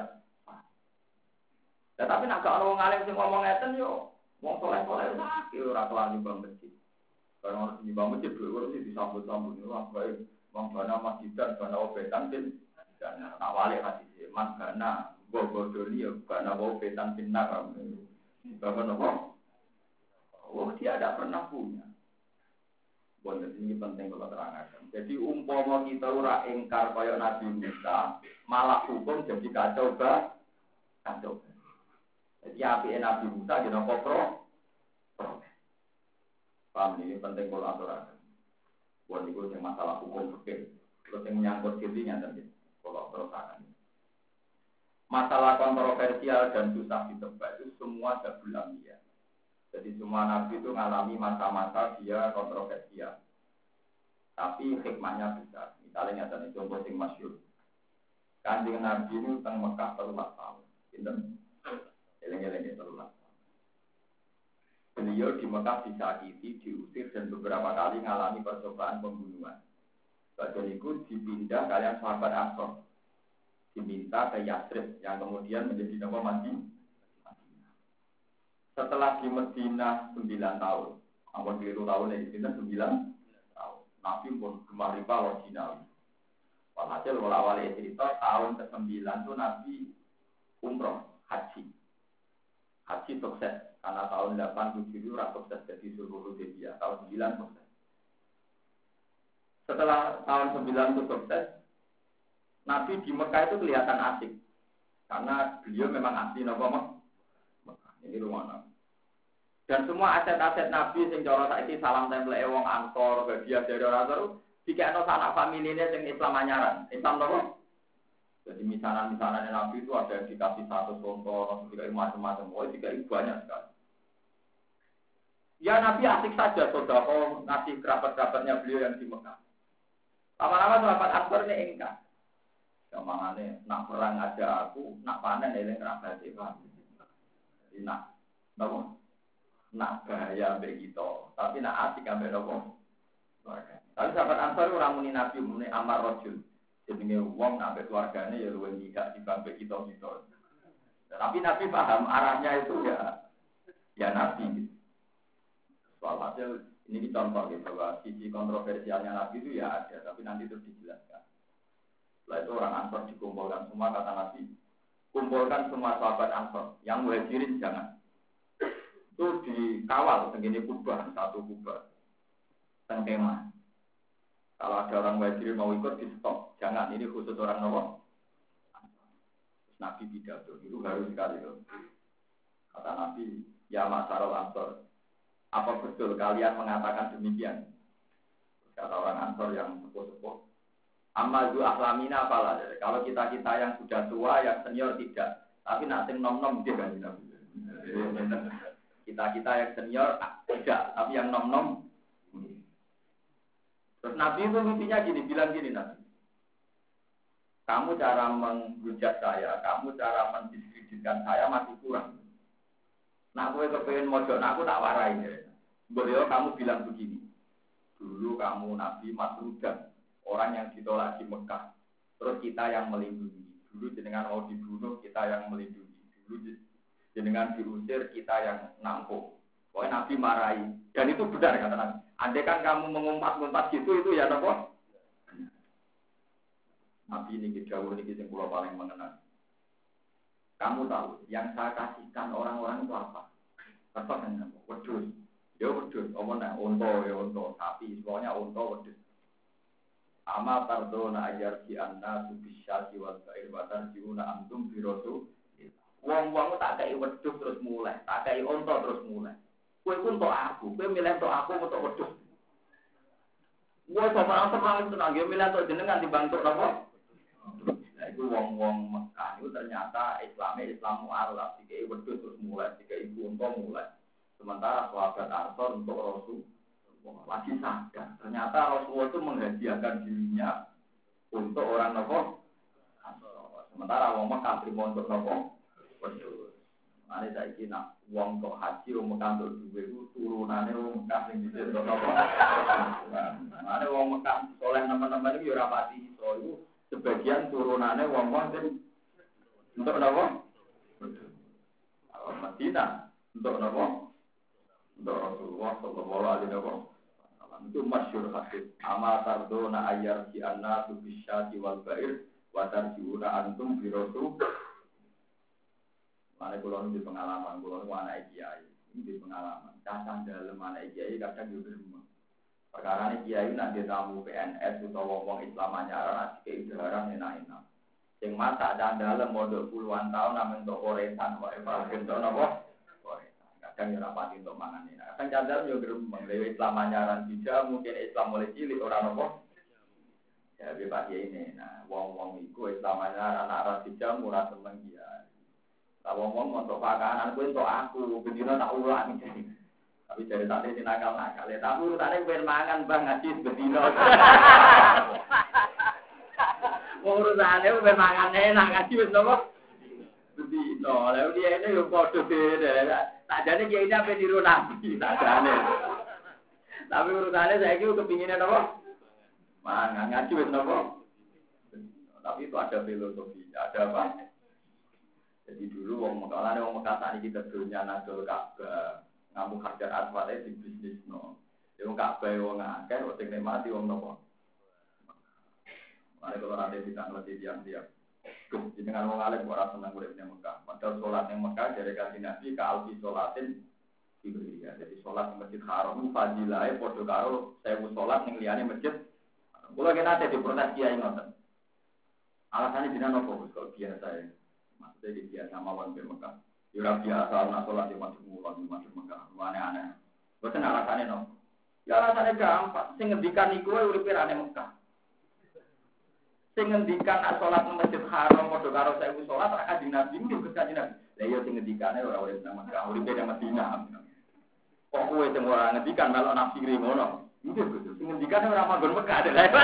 Ya, tapi nak kalau orang alim sing ngomong ngeten yo, wong soleh-soleh sakit ora kelar nyumbang masjid. Kalau orang nyumbang masjid dulu sih disambut-sambut wong bae, wong bana masjid dan bana obetan bin dan awale hadis man bana bobodoli ya bana obetan bin naram. Bahkan apa? Oh, dia tidak pernah punya. Bon, ini penting kalau terangkan. Jadi umpama kita ora ingkar kaya Nabi Musa, malah hukum jadi kacau ba, kacau. Jadi api Nabi Musa jadi kopro. Paham ini penting kalau terangkan. Bon, itu yang masalah hukum fikih. Terus yang menyangkut dirinya tadi, kalau terangkan. Masalah kontroversial dan susah ditebak itu semua jabul anbiya. Jadi semua nabi itu mengalami masa-masa dia kontroversial. Tapi hikmahnya besar. Misalnya ada contoh yang masyhur. Kanjeng Nabi itu teng Mekah telulas tahun. Pinten? Eleng-eleng telulas tahun. Beliau di Mekah disakiti, diusir dan beberapa kali mengalami percobaan pembunuhan. Badan itu dipindah kalian sahabat Ansor. Diminta ke Yathrib yang kemudian menjadi nama mati. Setelah di Medina sembilan tahun, awal keliru tahun ini Medina sembilan tahun. Nabi pun gemar riba loh Cina. Walhasil awal cerita tahun ke sembilan itu Nabi umroh haji, haji sukses karena tahun delapan tujuh itu rasa sukses jadi suruh dia tahun sembilan sukses. Setelah tahun sembilan itu sukses, Nabi di Mekah itu kelihatan asik karena beliau memang asli Nabi. Ini rumah Nabi. Dan semua aset-aset Nabi sing cara saiki salam tempel wong Ansor, bagian dari orang Ansor, dikekno sanak familine sing Islam anyaran. Islam nopo? Jadi misanan-misanan Nabi itu ada yang dikasih satu contoh, dikasih macam-macam, oh dikasih banyak sekali. Ya Nabi asik saja, saudara, ngasih kerabat-kerabatnya beliau yang di Mekah. Lama-lama sahabat Ansor ini engkau. Kemangane nak perang aja aku, nak panen eling kerabat Pak. Nak, nopo, nak bahaya begitu, tapi nak asik ambil nopo. Tapi sahabat Ansar orang muni Nabi muni Amar Rojul, jadi uang ambil keluarganya ya luwih tidak dibambek kita gitu. Tapi Nabi paham arahnya itu ya, ya Nabi. Soal hasil ini contoh gitu bahwa sisi kontroversialnya Nabi itu ya ada, tapi nanti terus dijelaskan. Setelah itu orang Ansar dikumpulkan semua kata Nabi. Kumpulkan semua sahabat Ansor, yang muhajirin jangan. Itu dikawal segini kubah, satu kubah. Tengkema. Kalau ada orang muhajirin mau ikut di stop, jangan, ini khusus orang Nabi. Nabi pidato, itu harus sekali loh. Kata Nabi, ya masyarakat Ansor, apa betul kalian mengatakan demikian? Kata orang Ansor yang sepuh-sepuh. Amma zu ahlamina apalah. Kalau kita-kita yang sudah tua, yang senior tidak. Tapi nak sing nom-nom dia kan. Kita-kita yang senior tidak, tapi yang nom-nom. Terus Nabi itu intinya gini, bilang gini Nabi. Kamu cara menghujat saya, kamu cara mendiskreditkan saya masih kurang. Nah, aku kepengen mojok, nah aku tak warai. Beliau kamu bilang begini. Dulu kamu Nabi Masrudan. Orang yang ditolak di Mekah, terus kita yang melindungi. Dulu jenengan mau dibunuh, kita yang melindungi. Dulu jenengan diusir, kita yang nampung. Pokoknya Nabi marahi. Dan itu benar kata Nabi. Andai kan kamu mengumpat-ngumpat gitu, itu ya nopo. Nabi ini jauh ini yang pulau paling mengenal. Kamu tahu, yang saya kasihkan orang-orang itu apa? Apa kan? Wedus. Ya wedus. Omong nak unta, ya unta. Sapi, semuanya unta wedus. Ama tardona ajar di anna subisyati wal ba'ir batar jiuna antum birosu. Wong-wong tak kei wedhus terus mulai, tak kei unta terus mulai. Kowe ku untuk aku, kowe milih untuk aku untuk wedhus. Kowe sama apa tenang yo milih untuk jenengan dibantu napa? Nah itu wong-wong Mekah itu ternyata Islamnya Islam mu'alaf, dikei wedhus terus mulai, dikei unta mulai. Sementara sahabat Ansor untuk Rasul lagi sadar. Ternyata Rasulullah itu menghadiahkan dirinya untuk orang nopo. Sementara orang Mekah terima untuk nopo. Betul. Mari saya kira uang untuk haji, uang Mekah untuk duit itu turunannya uang Mekah yang bisa untuk nopo. Mari uang Mekah soleh nama-nama itu rapati. So itu sebagian turunannya uang-uang untuk nopo. Kalau Madinah untuk nopo. Untuk Rasulullah Sallallahu Alaihi Wasallam. Itu masyhur hadis. Ama tardona ayar di anna bisyati wal ba'ir wa tarjiuna antum bi rasul. Mane kula di pengalaman, kula nu anak kiai, ini pengalaman. Kadang dalem anak kiai kadang yo berumah. Perkarane kiai nek tamu P N S utawa wong Islam anyaran iki udaran enak-enak. Sing mata dalem mondok puluhan tahun namung tok koresan wae bentuk napa? Kadang ya rapati untuk mangan ini. Kadang cadar yo gerembeng dewe Islam anyaran bija mungkin Islam mulai cilik ora nopo. Ya bebas ya ini. Nah, wong-wong iku Islam anyaran anak bija murah seneng dia. Lah wong-wong untuk pakanan kuwi untuk aku, bendina tak ulang iki. Tapi dari tadi nakal-nakal. Tapi urutane ben mangan Bang ngaji bendina. Wong urutane ben mangan enak ngaji wis nopo? Bendina. Lah dia ini yo padha beda. Tak jane kiai ini apa niru nabi, tak jane. Tapi urusannya saya kira kepinginnya apa? Mangan ngaji wis napa? Tapi itu ada filosofi, ada apa? Jadi dulu wong Mekah, wong Mekah sak iki kedunya nadol Ka'bah, ngamuk Hajar Aswad di bisnisno. Wong Ka'bah wong akeh, sing nikmati wong napa? Mari kalau nanti kita ngerti diam-diam. Jenengan wong alim ora seneng urip ning Mekah. Padahal salat ning Mekah dari kanjeng Nabi ka alfi salatin diberi ya. Jadi salat ning Masjid Haram fadilahe padha karo sewu salat ning liyane masjid. Kula kena ate diprotes kiai ngoten. Alasane dina nopo kok biasa ya. Maksudnya di biasa mawon di Mekah. Ya ora biasa ana salat di masjid mulon di masjid Mekah. Aneh-aneh. Boten alasane nopo. Ya alasane gampang. Sing ngendikan iku uripe ra ning Mekah. Sing ngendikan salat nang Masjid Haram padha karo sewu salat ra kanjeng Nabi nggih kanjeng Nabi. Lah iya sing ngendikane ora urip nang Mekah, uripe nang Madinah. Kok kowe sing ora ngendikan melok nafsiri ngono. Nggih Gus, sing ngendikane ora manggon Mekah.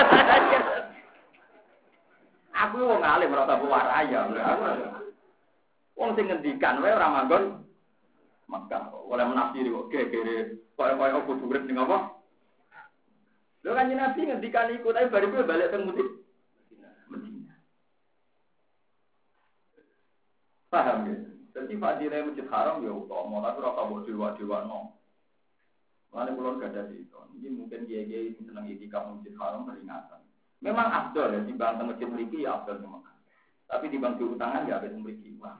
Aku wong alim ora tak waraya. Wong sing ngendikan wae ora manggon Mekah. Oleh menafsiri kok gegere koyo-koyo kudu urip ning apa? Lho kanjeng Nabi ngendikan iku tapi bariku balik teng Madinah. Paham ya? Jadi fadilah Masjid Haram ya utama, tapi ora kabeh dewa-dewa no. Mane kula gak ada itu. Ini mungkin kiai-kiai sing seneng itikaf Masjid Haram peringatan. Memang afdal ya dibanding teng masjid mriki ya afdal memang. Tapi dibanding diutangan ya wis mriki. Wah,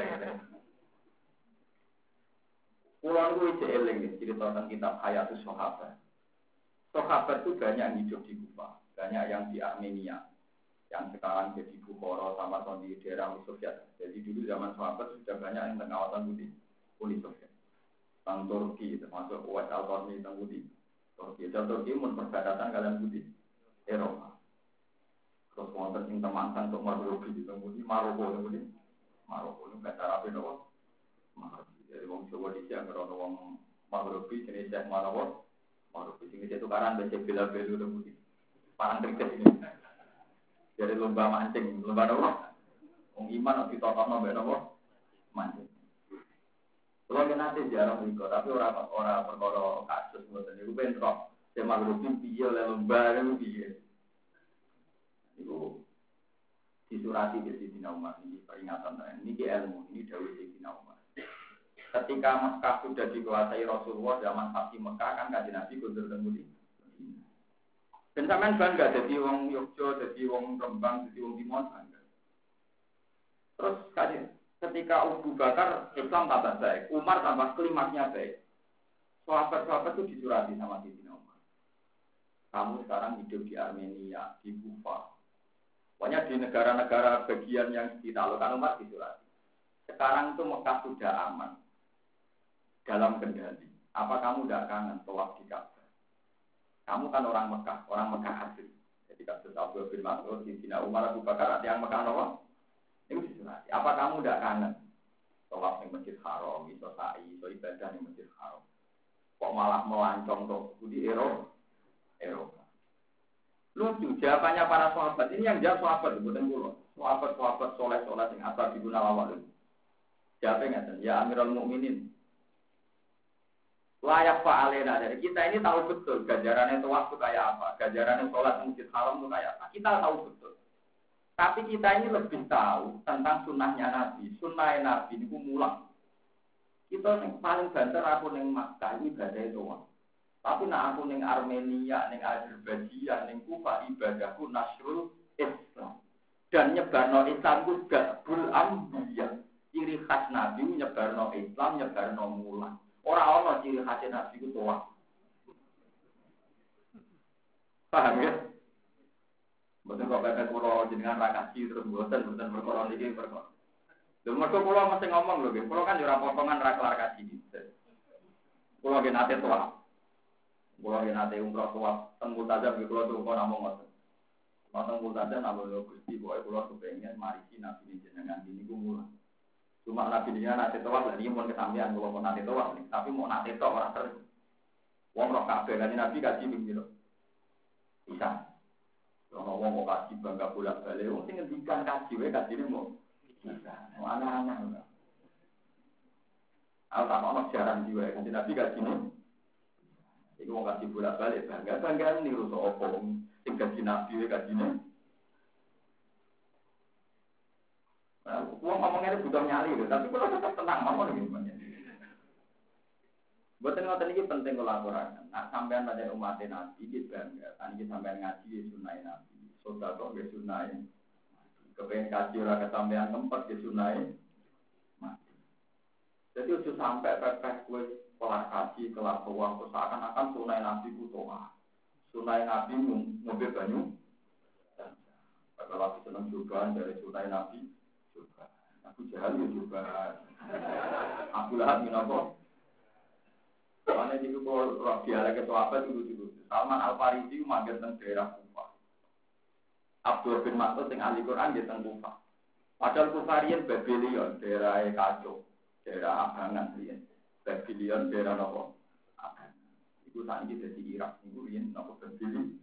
kula niku iki eling cerita tentang kitab Hayatus Sahabat. Sahabat itu banyak yang hidup di Kufa, banyak yang di Armenia. Yang sekarang jadi Bukhara sama di daerah Uni Soviet. Jadi dulu zaman sahabat sudah banyak yang tengah kawasan Uni Soviet. Tentang Turki, termasuk Uwais Al-Qarni tentang Uni Turki, dan Turki pun perbatasan kalian putih Eropa. Terus wonten sing temantan untuk Maroko di Tengudi, Maroko Tengudi, Maroko itu bahasa Arab itu apa? Maroko. Jadi wong Jawa di sini kalau wong Maroko jenis yang Maroko, Maroko jenis itu karan becek bila belu Tengudi, parang terkait ini. Jadi lomba mancing, lomba apa? Wong iman atau ditotong lomba apa? Mancing. Kalau kita nanti jarang berikut, tapi orang orang perkara kasus buatan itu bentrok. Saya Maroko piye oleh lomba itu piye. Itu disurati di Sayyidina Umar ini peringatan ini di ilmu ini dawuh Sayyidina Umar. Ketika Mekah sudah dikuasai Rasulullah zaman Fatih Mekah kan kanjeng Nabi kundur teng Madinah. Dan sampean bangga jadi wong Yogyakarta, jadi wong Rembang, jadi wong Timor bangga. Terus ketika Abu Bakar Islam tambah baik, Umar tambah klimaksnya baik. Sahabat-sahabat itu disurati sama Sayyidina Umar. Kamu sekarang hidup di Armenia, di Kufa. Pokoknya di negara-negara bagian yang ditaklukkan Umar disurati. Sekarang itu Mekah sudah aman dalam kendali. Apa kamu tidak kangen tawaf di Ka'bah? Kamu kan orang Mekah, orang Mekah asli. Jadi kasus Abu bin Mas'ud, Sayyidina Umar, Abu Bakar, ada yang Mekah apa? Ini disurati. Apa kamu tidak kangen tawaf di Masjid Haram, iso sa'i, iso ibadah di Masjid Haram? Kok malah melancong tuh di Eropa? Eropa. Lucu, jawabannya para sahabat. Ini yang jawab sahabat, bukan pulau. Sahabat-sahabat soleh-soleh yang asal di guna awal itu. Jawabnya, ya Amirul Mukminin. Layak fa'alena dari kita ini tahu betul ganjarannya tawaf itu kayak apa, ganjarannya sholat di Masjid Haram itu kayak apa. Kita tahu betul. Tapi kita ini lebih tahu tentang sunnahnya Nabi. Sunnah Nabi itu mulang. Kita yang paling banter aku yang Makkah ini ibadah tawaf. Tapi nak aku ning Armenia, ning Azerbaijan, ning Kufa ibadahku nasrul Islam. Dan nyebarno Islam ku gak bul ambiya. Ciri khas Nabi nyebarno Islam, nyebarno mulang. Ora ana ciri khas Nabi ku tawaf. Paham ya? Mboten kok pepet kula jenengan ra kaji terus mboten mboten perkara niki perkara. Lha mergo kula mesti ngomong lho nggih, kula kan yo ora potongan ra kelar kaji. Kula nggih nate tawaf. Kalau yang nanti umroh tuap tembul tajam, kalau tuh kau namong ngotot. Kalau tembul tajam, nabi lo gusti, boy kalau tuh pengen mari si nabi ini jenengan ini kumula. Cuma nabi ini nanti tuap, lagi mau kesambian kalau mau nanti tuap, tapi mau nanti tuap orang terus. Wong roh kafe kan nabi kaji begitu. Bisa. Kalau wong mau kaji bangga bolak balik, wong tinggal dikan kaji, we kaji ini mau. Bisa. Mau anak-anak. Aku tak mau jarang jiwa, kaji nabi kaji ini. Iku mau kasih bolak balik bangga bangga nih rusak opong tinggal di nabi kajinya. Nah, uang ngomongnya itu butuh nyali loh, tapi kalau tetap tenang ngomong nih gimana? Buat ngotot ini penting kolaborasi. Nah, sampean pada umat nabi kita bangga, tadi sampean ngaji sunai nabi, saudara kok gak sunai. Kepengen kaji orang kesampean tempat gak sunai. Jadi udah sampai pepes gue kelar kaji, kelar tuang, seakan-akan sunai nabi ku toa. Sunai nabi mobil banyu. Kalau lagi seneng juga dari sunai nabi juga. Aku jalan juga. Aku lihat minabo. Soalnya itu kalau dialek itu apa itu dulu. Salman Al Farisi manggil tentang daerah Kufa. Abdul bin Mas'ud yang ahli Quran di tentang Kufa. Padahal Kufarian Babylon daerah kacau, daerah abangan dia. Babylon daerah nopo, itu saat ini dari Irak, itu yang nopo Babylon.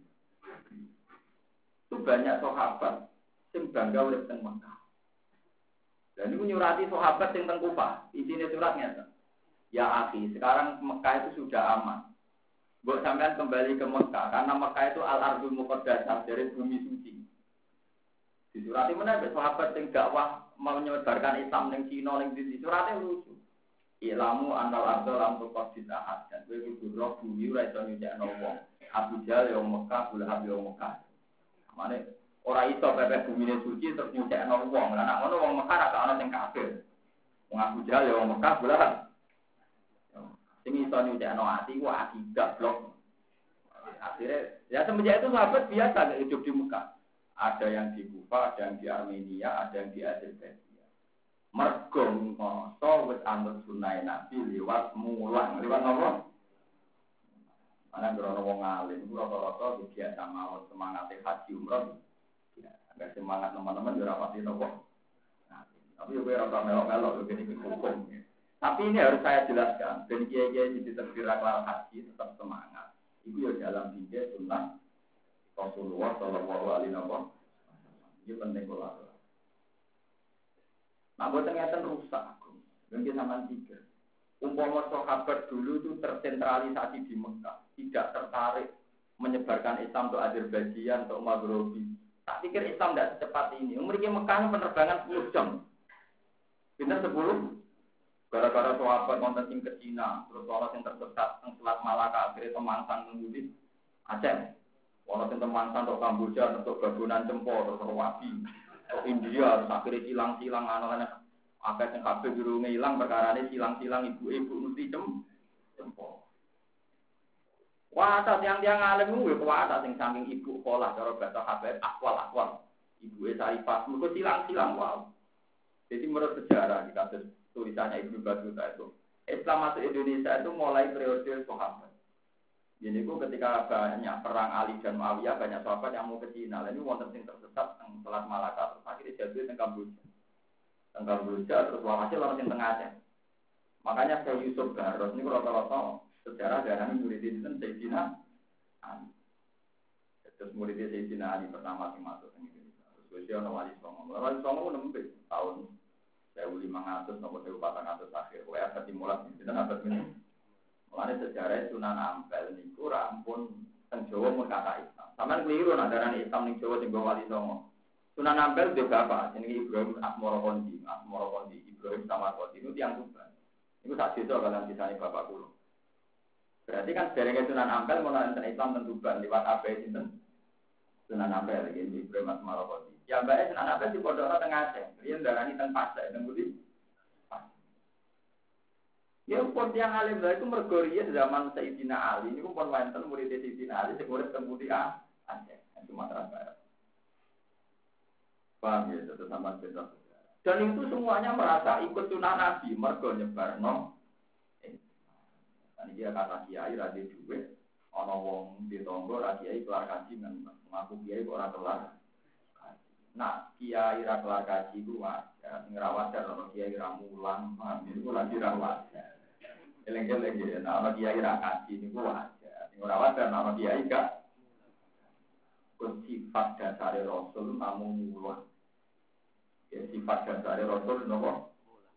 Itu banyak sahabat yang bangga oleh tentang Mekah. Dan itu nyurati sahabat yang tentang Kufa. Isinya suratnya, ya akhi, sekarang Mekah itu sudah aman. Buat sampean kembali ke Mekah, karena Mekah itu al-ardul muqaddasah dari bumi suci. Disurati mana sahabat yang dakwah mau menyebarkan Islam yang Cina, yang di suratnya lucu. Ilamu anal ardo lam tukot ditahad. Dan gue kudu roh bumi ora iso nyucekno wong. Abu Jahal yang Mekah, Bulhab yang Mekah. Mane ora iso pepe bumine suci terus nyucekno wong. Lah nek ngono wong Mekah ra ana sing kafir. Wong Abu Jahal yang Mekah, Bulhab. Sing iso nyucekno ati ku akidah blok. Akhirnya ya semenjak itu sahabat biasa hidup di Mekah. Ada yang di Kufa, ada yang di Armenia, ada yang di Azerbaijan. Mergo ngoso wis anut sunah Nabi liwat mulang, liwat apa? Ana grono wong alim, ku rata-rata biasa mawon semangat haji umroh. Ya, agak semangat teman-teman yo ora pasti nopo. Nah, tapi yo ora ora melok-melok yo iki hukum. Tapi ini harus saya jelaskan, ben kiai-kiai di terbirak kelar haji tetap semangat. Itu yo dalam fikih sunnah Rasulullah sallallahu alaihi wasallam. Ini penting kula. Nah, boten ngeten rusak. Mungkin sampean pikir. Umpama sahabat dulu itu tersentralisasi di Mekah, tidak tertarik menyebarkan Islam untuk Azerbaijan, untuk Maghribi. Tak pikir Islam tidak secepat ini. Umurnya Mekah penerbangan sepuluh jam. Benar sepuluh? Gara-gara sahabat nonton sing ke Cina, terus orang yang tersesat teng Selat Malaka, akhirnya Temangsan mengulis Aceh. Orang yang Temangsan untuk Kamboja, untuk Bagunan Cempor, untuk Wabi, untuk India, terus akhirnya silang-silang anak-anak. Akeh sing kabeh durunge ilang perkarane silang-silang ibu-ibu mesti cem cempol. Wah, ta tiang-tiang alim kuwi kuwata sing saking ibu pola cara bahasa kabeh akwal-akwal. Ibuke Sarifah mergo silang-silang wow. Jadi menurut sejarah di kasus tulisannya Ibnu Battuta itu, Islam masuk Indonesia itu mulai periode sahabat. Jadi itu ketika banyak perang Ali dan Muawiyah, banyak sahabat yang mau ke Cina. Lalu wonten sing tersesat teng Selat Malaka, terus akhirnya jatuh teng Kamboja. Tengah Beruja, terus walhasil orang yang tengah Aceh. Makanya Syekh Yusuf Garros ini rata-rata sejarah darah murid itu Sayyidina Ali. Terus murid Sayyidina Ali pertama yang masuk ke Indonesia. Terus dia ada Wali Songo. Wali Songo itu nembik tahun seribu lima ratus sampai seribu empat ratus akhir. Wah, abad dimulai di sini abad ini. Mulai sejarah Sunan Ampel ini rampun teng Jawa mun kata Islam. Sampeyan keliru nak darah Islam ning Jawa sing Wali Songo. Sunan Ampel dia bapak, ini Ibrahim Asmoro Kondi, Asmoro Kondi, Ibrahim sama Kondi itu tiang Tuban. Itu tak cerita kalian kisahnya bapak kulo. Berarti kan sejarahnya Sunan Ampel mau nonton Islam dan Tuban lewat apa itu? Sunan Ampel ini Ibrahim Asmoro Kondi. Ya mbaknya Sunan Ampel di Pondok Tengah Aceh, dia darah ini teng Pasai, teng Budi. Ya pun tiang alim itu mergoriya zaman Sayyidina Ali, ini pun wonten murid Sayyidina Ali, murid teng Budi Aceh, Sumatera Barat. Paham ya, itu sama beda. Dan itu semuanya merasa ikut sunnah Nabi, mergo nyebarno. Tadi dia kata kiai radhi duwe, ana wong ditonggo ra kiai kelar kaji men ngaku kiai kok ora kelar. Nah, kiai ra kelar kaji ku wajar, sing ra wajar ana kiai ra mulang, paham ya, iku lagi ra wajar. Eleng-eleng ya, nah ana kiai ra kaji niku wajar. Sing ora wajar ana kiai gak sifat dasar Rasul namung mulang. Ya, sifat dasar Rasul nopo.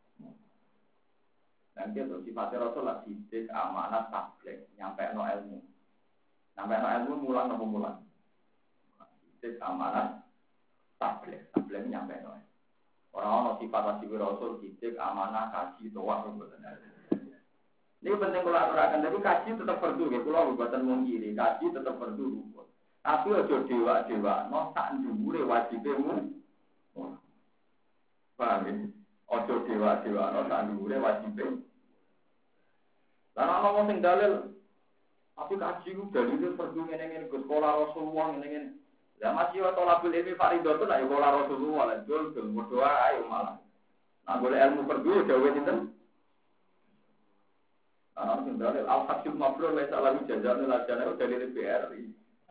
Nanti itu sifat Rasul lah sidik amanat tabligh, nyampe no ilmu. Nyampe no ilmu mulang nopo mulang. Sidik amanat tabligh, tabligh nyampe no. Orang-orang sifat asli Rasul sidik amanah kaji doa betul. Ini penting kalau aturakan, tapi kaji tetap perlu, ya. Kalau buatan mengkiri, kaji tetap perlu. Tapi ojo dewa-dewa, no tak ndure wajibmu. Paham ya? Ojo dewa-dewa, no tak ndure wajibmu. Lan ana wong sing dalil, tapi kaji ku dalile perlu ngene-ngene ke sekolah Rasulullah ngene-ngene. Lah masih wa tolabul ilmi fardhatun la sekolah Rasulullah lan dul dul berdoa ayo malah. Nah boleh ilmu perlu dawuh sinten? Anak sing dalil al-hajjul mabrur wa salahu jazaa'ul lajana dari B R I.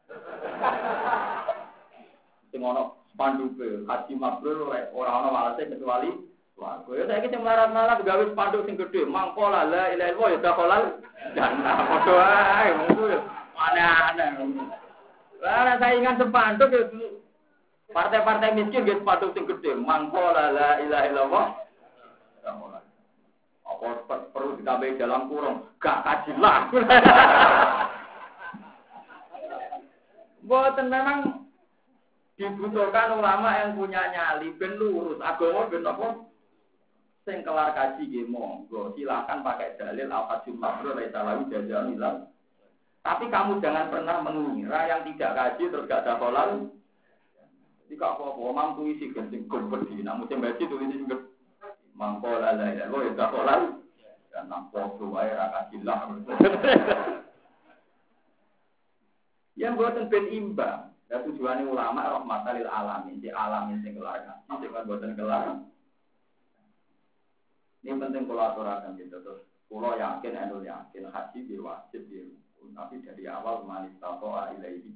Sing ono spanduk haji mabrur ora ono walase kecuali swarga. Ya saiki sing melarat-melarat gawe spanduk sing gedhe mangko la ilaha illallah ya dakhalal jannah. Padha ae ngono ya. Aneh-aneh. Lah saingan spanduk ya partai-partai miskin nggih spanduk sing gedhe mangko la ilaha illallah. Apa perlu ditambahi dalam kurung? Gak kajilah. Boten memang dibutuhkan ulama yang punya nyali ben lurus agama ben apa? Sing kelar kaji nggih monggo, silakan pakai dalil al-hajjul mabrur laisa lahu jazaa'un illa. Tapi kamu jangan pernah mengira yang tidak kaji terus gak ada halal. Jika apa-apa mampu isi genting gombet iki, namun sing baca tulis sing mangkola la ilaha illallah ya kolal dan nampodo wae ra kajilah. Yang buatan ben imbang. Dan tujuannya ulama rahmatan lil alamin, di alamin sing kelar kaji, sing buatan kelar. Ini penting kula aturaken gitu terus. Kula yakin anu yakin haji di wajib di Tapi dari awal manita toa ilaihi.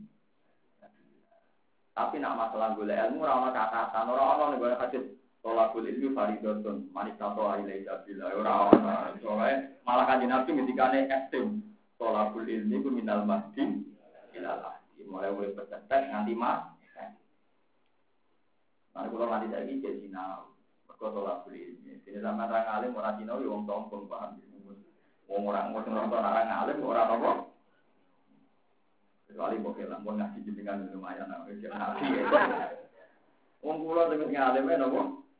Tapi nak masalah golek ilmu ora ana catatan, ora ana ning golek hadis tolakul ilmi fardhon, manita toa ilaihi sabila. Ora ana. Soale malah kanjeng Nabi ngendikane ekstrem. Tolakul ilmi ku minal mahdi ilalah. Mulai mulai pecetek nganti mas. Nah, kalau nanti saya ini jadi sinau, berkata tolakul ilmi. Ini sama orang alim orang sinau, ya orang sombong paham. Orang orang orang orang alim orang apa? Kecuali boleh pun ngasih jenengan lumayan, nah, ngasih. Orang pulau dengan ngalimnya, apa?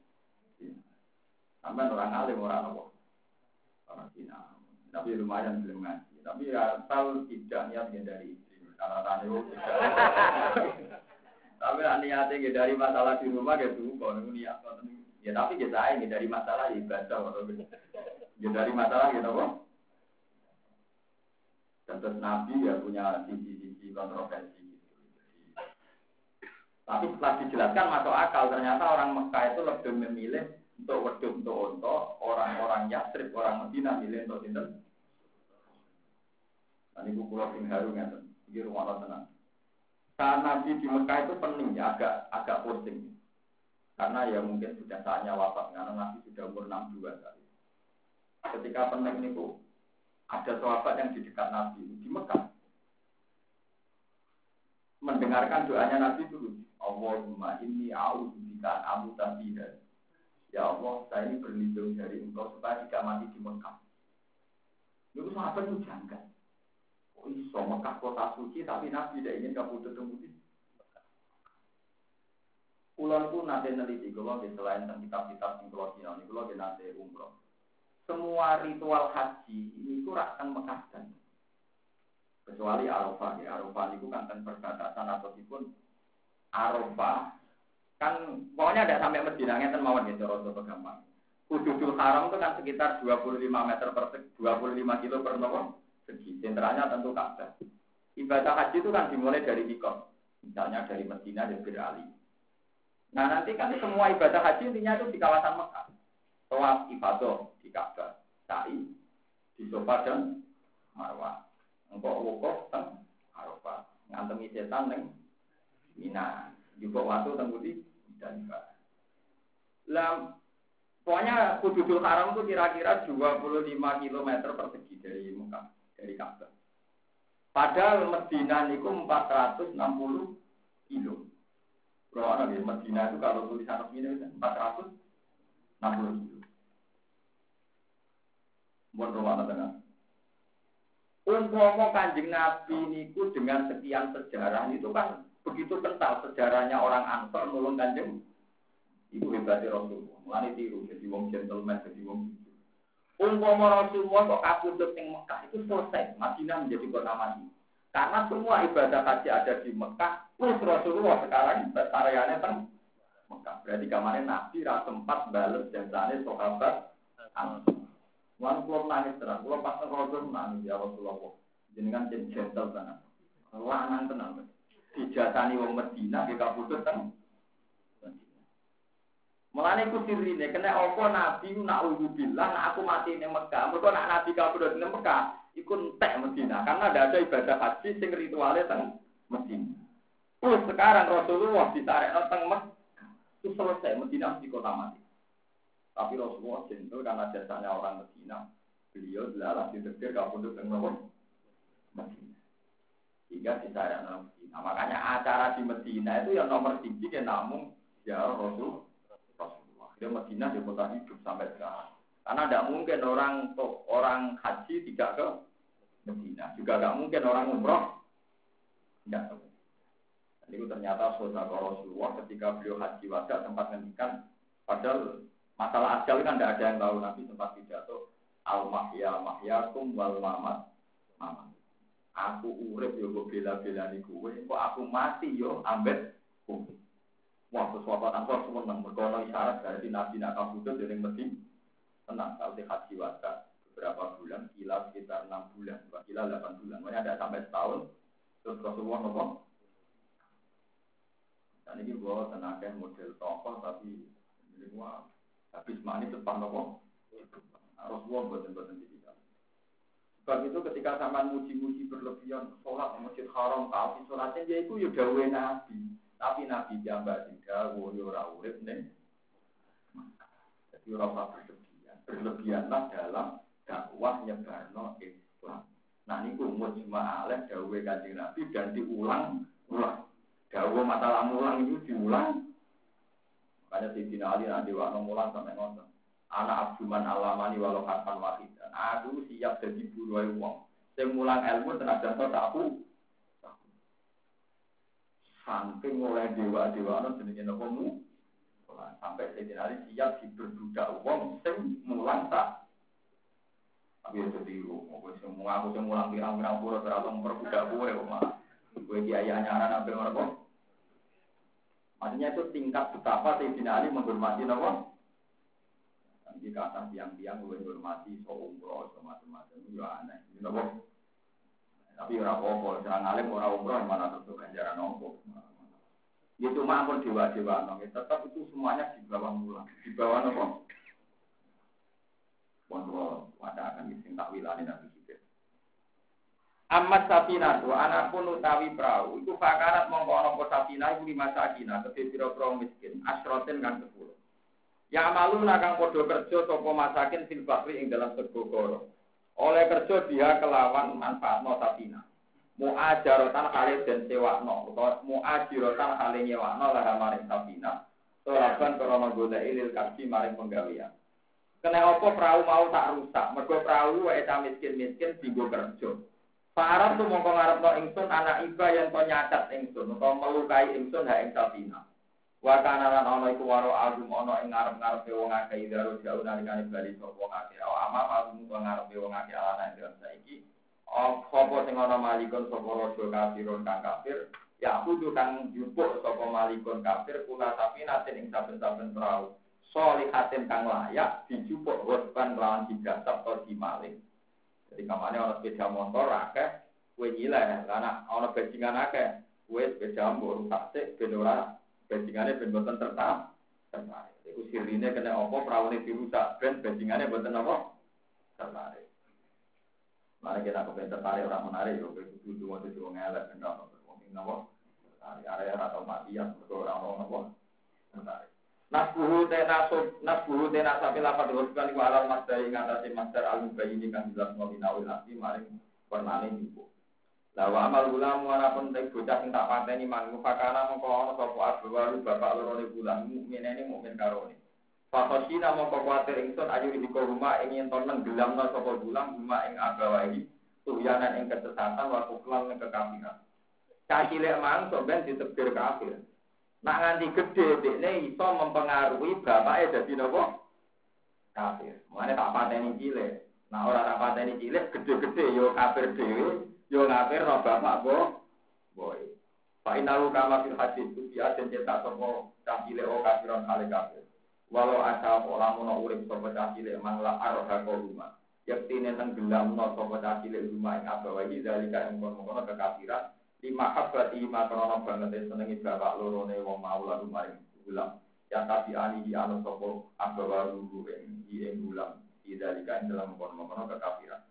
Sampai orang alim orang apa? Orang sinau. Tapi lumayan belum ngasih. Tapi asal tidak niat dari istri, karena tadi tidak. Tapi niatnya dari masalah di rumah gitu, kalau niat ya tapi kita ini dari masalah ibadah atau ya dari masalah gitu kok. Tentu Nabi ya punya sisi-sisi kontroversi gitu. Tapi setelah dijelaskan masuk akal, ternyata orang Mekah itu lebih memilih untuk wedhus untuk unta, orang-orang Yatsrib, orang Madinah milih untuk sinten. Ini pulau sing haru ngeten, iki rumah tenang. Saat Nabi di Mekah itu pening ya, agak agak pusing. Karena ya mungkin sudah saatnya wafat, karena Nabi sudah umur enam puluh dua kali. Ketika pening itu ada sahabat yang di dekat Nabi di Mekah. Mendengarkan doanya Nabi dulu. Allahumma inni a'udzubika an amuta fiha. Ya Allah, saya ini berlindung dari engkau supaya tidak mati di Mekah. Itu sahabat itu janggal. Oh, iso Mekah kota suci tapi Nabi tidak ingin kabudut temudi. Kulon pun nanti neliti kalau di selain kitab-kitab yang kalau sinau ini kalau nanti umroh. Semua ritual haji ini itu akan Mekahkan. Kecuali Arafah, ya Arafah itu kan kan perbatasan atau pun Arafah kan pokoknya tidak sampai Madinah kan mawon gitu rodo gampang. Hududul Haram itu kan sekitar dua puluh lima meter per dua puluh lima kilo per meter. Segi sentralnya tentu Ka'bah. Ibadah haji itu kan dimulai dari Mikot, misalnya dari Madinah dan Bir Ali. Nah nanti kan semua ibadah haji intinya itu di kawasan Mekah. Tawaf ibadah di Ka'bah, sa'i di Safa dan Marwah. Engkau wukuf teng Arafah, ngantemi setan neng Mina. Juga waktu tengguti dan Lah pokoknya Hududul Haram itu kira-kira dua puluh lima kilometer persegi dari Mekah. Dari Ka'bah. Padahal Madinah itu empat ratus enam puluh kilo. Kalau ada di Madinah itu kalau tulisan resminya itu empat ratus enam puluh kilo. Buat rumah tengah. Umpama Kanjeng Nabi niku dengan sekian sejarah itu kan begitu kental sejarahnya orang Ansor nolong Kanjeng. Itu hebatnya Rasulullah. Mulane tiru jadi wong gentleman, jadi wong umpama Rasulullah kok kabudut ing Mekah itu selesai, Madinah menjadi kota mati. Karena semua ibadah haji ada di Mekah, terus Rasulullah sekarang areanya teng Mekah. Berarti kemarin Nabi ra sempat bales jasane sahabat Ansor. Wan kula nangis terang, kula pas ngobrol nangis ya Rasulullah. Jenengan gentle tenan. Lanang tenan. Dijatani wong Madinah nggih kabudut teng Mulane ku sirine kena apa Nabi nak uzubillah nak aku mati ning Mekah. Mergo nak Nabi kabudut ning Mekah iku entek Madinah karena ada ada ibadah haji sing rituale teng Madinah. Terus sekarang Rasulullah ditarekno teng Mekah. Itu selesai Madinah di kota mati. Tapi Rasulullah jentul karena jasanya orang Madinah. Beliau lalas ditekir kabudut teng Madinah. Hingga ditarekno Madinah. Makanya acara di Madinah itu yang nomor tinggi ya namun ya Rasul Dia Madinah di kota hidup sampai sekarang. Karena tidak mungkin orang orang haji tidak ke Madinah. Juga tidak mungkin orang umroh tidak ke Madinah. Dan itu ternyata saudara Rasulullah ketika beliau haji wada sempat ngendikan. Padahal masalah ajal kan tidak ada yang tahu. Nabi sempat pidato al-mahya mahyakum wal mamat mamat. Aku urip yo kok bela-belani kowe. Kok aku mati yo ambek kowe. Waktu sahabat Ansor semua menang berkono isyarat dari Nabi nak kabudut dari Medina tenang kalau di haji wada beberapa bulan kila sekitar enam bulan kila delapan bulan makanya ada sampai setahun terus Rasulullah ngomong dan ini gua tenaga model tokoh tapi ini gua habis manis depan ngomong Rasulullah buatan-buatan di kita Sebab itu ketika sampean muji-muji berlebihan sholat masjid haram kafir sholatnya ya itu ya dawuhe Nabi. Tapi Nabi jambak sing dawuh ya ora urip ning. Jadi ora usah berlebihan. Berlebihanlah dalam dakwah nyebarno Islam. Nah niku mujma' alaih dawuhe Kanjeng Nabi dan diulang-ulang. Dawuh masalah mulang itu diulang. Makanya Sayyidina Ali nanti waktu mulang sampai ngoten. Anak abduman alamani walau katan wahidan. Aku siap jadi buruai wong. Saya mulang ilmu tenaga tak aku. Sampai mulai dewa-dewa itu jenisnya nopomu. Sampai Sayyidina Ali siap diberbudak wong. Saya mulang tak. Tapi itu tiru. Semua aku saya mulang pirang-pirang pura terlalu memperbudak gue. Gue kiai anyaran sampai mereka. Maksudnya itu tingkat betapa Sayyidina Ali menghormati nopo. Di kata tiang-tiang gue hormati so umroh so macam-macam itu aneh, you know? Tapi orang apa, serang alim orang umroh mana tentu ganjaran nopo. Ya cuma pun dewa-dewa nopo, tetap itu semuanya di bawah mulang, di bawah nopo. Kontrol wadah akan dising takwilani nabi kita. Amat sapina tu anak pun utawi perahu itu fakarat mongko nopo sapina itu lima sakina ketika pira-pira miskin asroten kan sepuluh. Ya malu nakang podo kerja sapa masakin fil bakri ing dalam segogoro. Oleh kerja dia kelawan manfaatno sapina. Muajaratan kali den sewakno utawa muajirotan kali nyewakno lah maring sapina. Soraban krana golek ilil kabdi maring penggawean. Kena apa perahu mau tak rusak, mergo perahu wae ta miskin-miskin dienggo kerja. Parab tu mongko ngarepno ingsun anak iba yen to nyacat ingsun utawa melukai ingsun ha ing sapina. Wa kana lan ana iku waro alum ana ing ngarep-ngarepe wong akeh idaro jauh nalikane bali sapa wong akeh ama alum wong ngarepe wong akeh ana ing dalem saiki apa sing ana malikon sapa raja kafirun kang kafir ya kudu kang jupuk sapa malikon kafir kula sapina ing saben-saben perahu solihatin kang layak dijupuk wasban lawan dijasab to dimalik. Jadi kamane ana sepeda motor akeh kowe nyileh lan ana bajingan akeh kowe sepeda mbok rusak sik ben ora bajingannya ben boten tertarik. Tertarik. Iku sirine kena apa prawone dirusak ben bajingannya boten apa? Tertarik. Mari kita kepen tertarik ora menarik yo kudu kudu wong wong elek ben ora wong napa? Tertarik area atau matian mergo ora ono napa? Tertarik. Nasbuhu tenasub nasbuhu tenasapi lapat dihuskan iku alam masdar ing atase masdar al-mubayyin kang jelas mawinawil asli maring pernane ibu. Lah wa amal ulam ora penting bocah sing tak pateni mangu fakana mongko ana sapa abwaru bapak loro ne bulan mukminene mukmin karone. Fakosina mongko kuwatir ingsun ayu diko rumah ing yen to nenggelamna sapa bulan rumah ing agawahi tuhyanan ing kesesatan wa kuflan kekafiran. Cacilek mang sok ben ditebir kafir. Nak nganti gedhe dekne iso mempengaruhi bapake dadi napa? Kafir. Mane tak pateni cilik. Nah ora tak pateni cilik gedhe-gedhe yo kafir dhewe. Yo ngafir no bapak bo boy. Fa inalu kama fil hadis tu dia den cetak sapa cahile o kafiron kale kafir. Walau asa ora mono urip sapa cahile mangla arha ko rumah. Yaktine tenggelamno sapa cahile rumah ing abawahi dalika ing kono-kono kekafiran. Lima habati ma krono banget senengi bapak loro ne wong mau lalu maring ulam. Ya tapi ani di anu sapa abawaru ing ing ulam. Dalika ing dalam kono-kono kekafiran.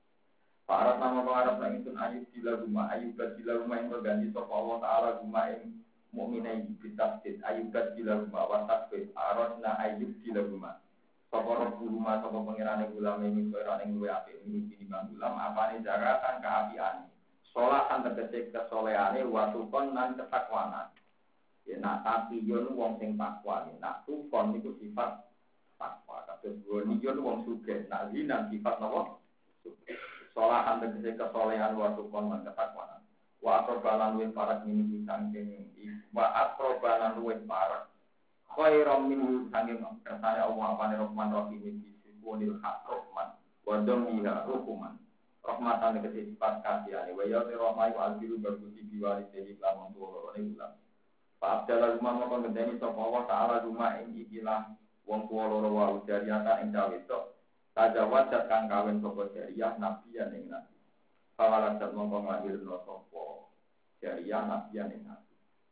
Para nama pengarap nang itu ayub dila rumah ayub dila rumah yang berganti sapa Allah taala rumah yang mukminai bitasdid ayub dila rumah watasbih arosna ayub dila rumah sapa robu rumah sapa pengirane ulama ini soiran yang luwe apik ini bang ulam apane jaratan kaapiane sholatan tegese kesoleane wa tukon nan ketakwanan ya nak tapi yo wong sing takwa nak tukon niku sifat takwa kados goni yo wong sugih nak zina sifat napa solahan tegese kesolehan wa tukon lan ketakwanan wa aprobalan win parak minu sangking wa aprobalan win parak khairam minu sangking kersane Allah apane rahman rahim iki sipunil hak rahman wa dhammiha hukuman rahmatan tegese sifat kasihane wa ya rahmai wa albiru berbuti biwali tehi lamun tuwa ning ulam fa abdal rumah mongko ngenteni sapa Allah taala rumah ing ikilah wong tuwa loro wa ujariata ing dawet tajawat kang kawin sapa jariyah nabiyan ing nabi. Kawalan sak mongko nglahirno sapa jariyah nabiyan ing nabi.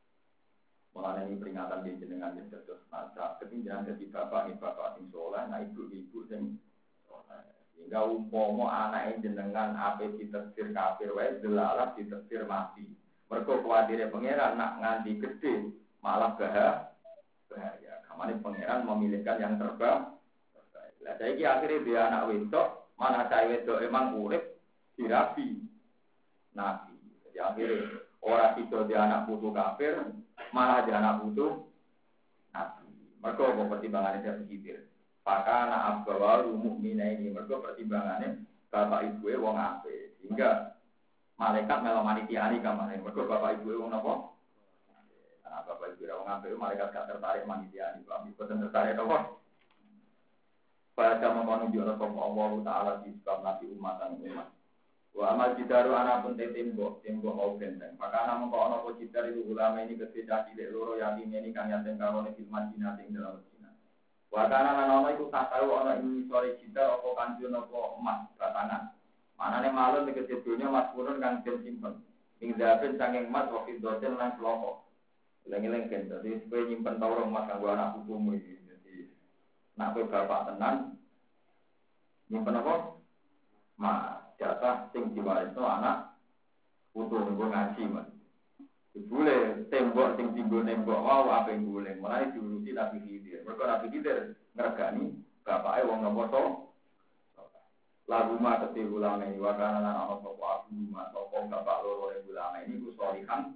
Mulane ini peringatan di jenengan yen dados maca ketinjauan dadi bapak ing bapak sing saleh, nah ibu-ibu sing saleh. Sehingga Ya umpama anake jenengan ape ditersir kafir wae delalah ditersir mati. Mergo kuwatire pangeran nak nganti gede malah bahaya. Bahaya. Kamane pangeran memilihkan yang terbaik. Lah saiki akhire dia anak wedok, mana cah wedok emang urip dirabi. Nabi. Jadi akhirnya orang itu dia anak putu kafir, malah dia anak putu nabi. Mereka mau pertimbangannya saya begitu. Maka anak abgawa mukmin ini mereka pertimbangannya bapak ibu e wong ape. Sehingga malaikat melo manitiani kamane. Mereka bapak ibu e wong napa? Anak bapak ibu e wong ape malaikat gak tertarik manitiani. Bapak ibu tertarik apa? Pada mengkono jero sapa Allah taala di sebab nabi umatan umat. Wa amal jidaru ana pun tembok, tembok au benteng. Maka ana mengko ana apa jidar itu ulama ini ketika cilik loro yatim ini kang yatim karone fil Madinah ing dalam Madinah. Wa kana lan ana iku kataru ana ing sore jidar apa kanjeng apa emas batangan. Manane malun tegese donya mas purun kang den simpen. Ing dapen saking emas wa fiddatin lan seloko. Eling-eling kan dadi kowe nyimpen ta ora emas kanggo anak putumu iki. Dadi nek bapak tenan nyimpen apa? Mas jatah sing diwarisno anak putu nggo ngaji Mas. Dibule tembok sing dienggo nembok wau ape nguleng, mulane diurusi Nabi Khidir. Mergo Nabi Khidir ngregani bapake wong napa to? Lagu ma tete ulama ini wakana lan ana sapa aku ma sapa bapak loro ulama ini ku solihan.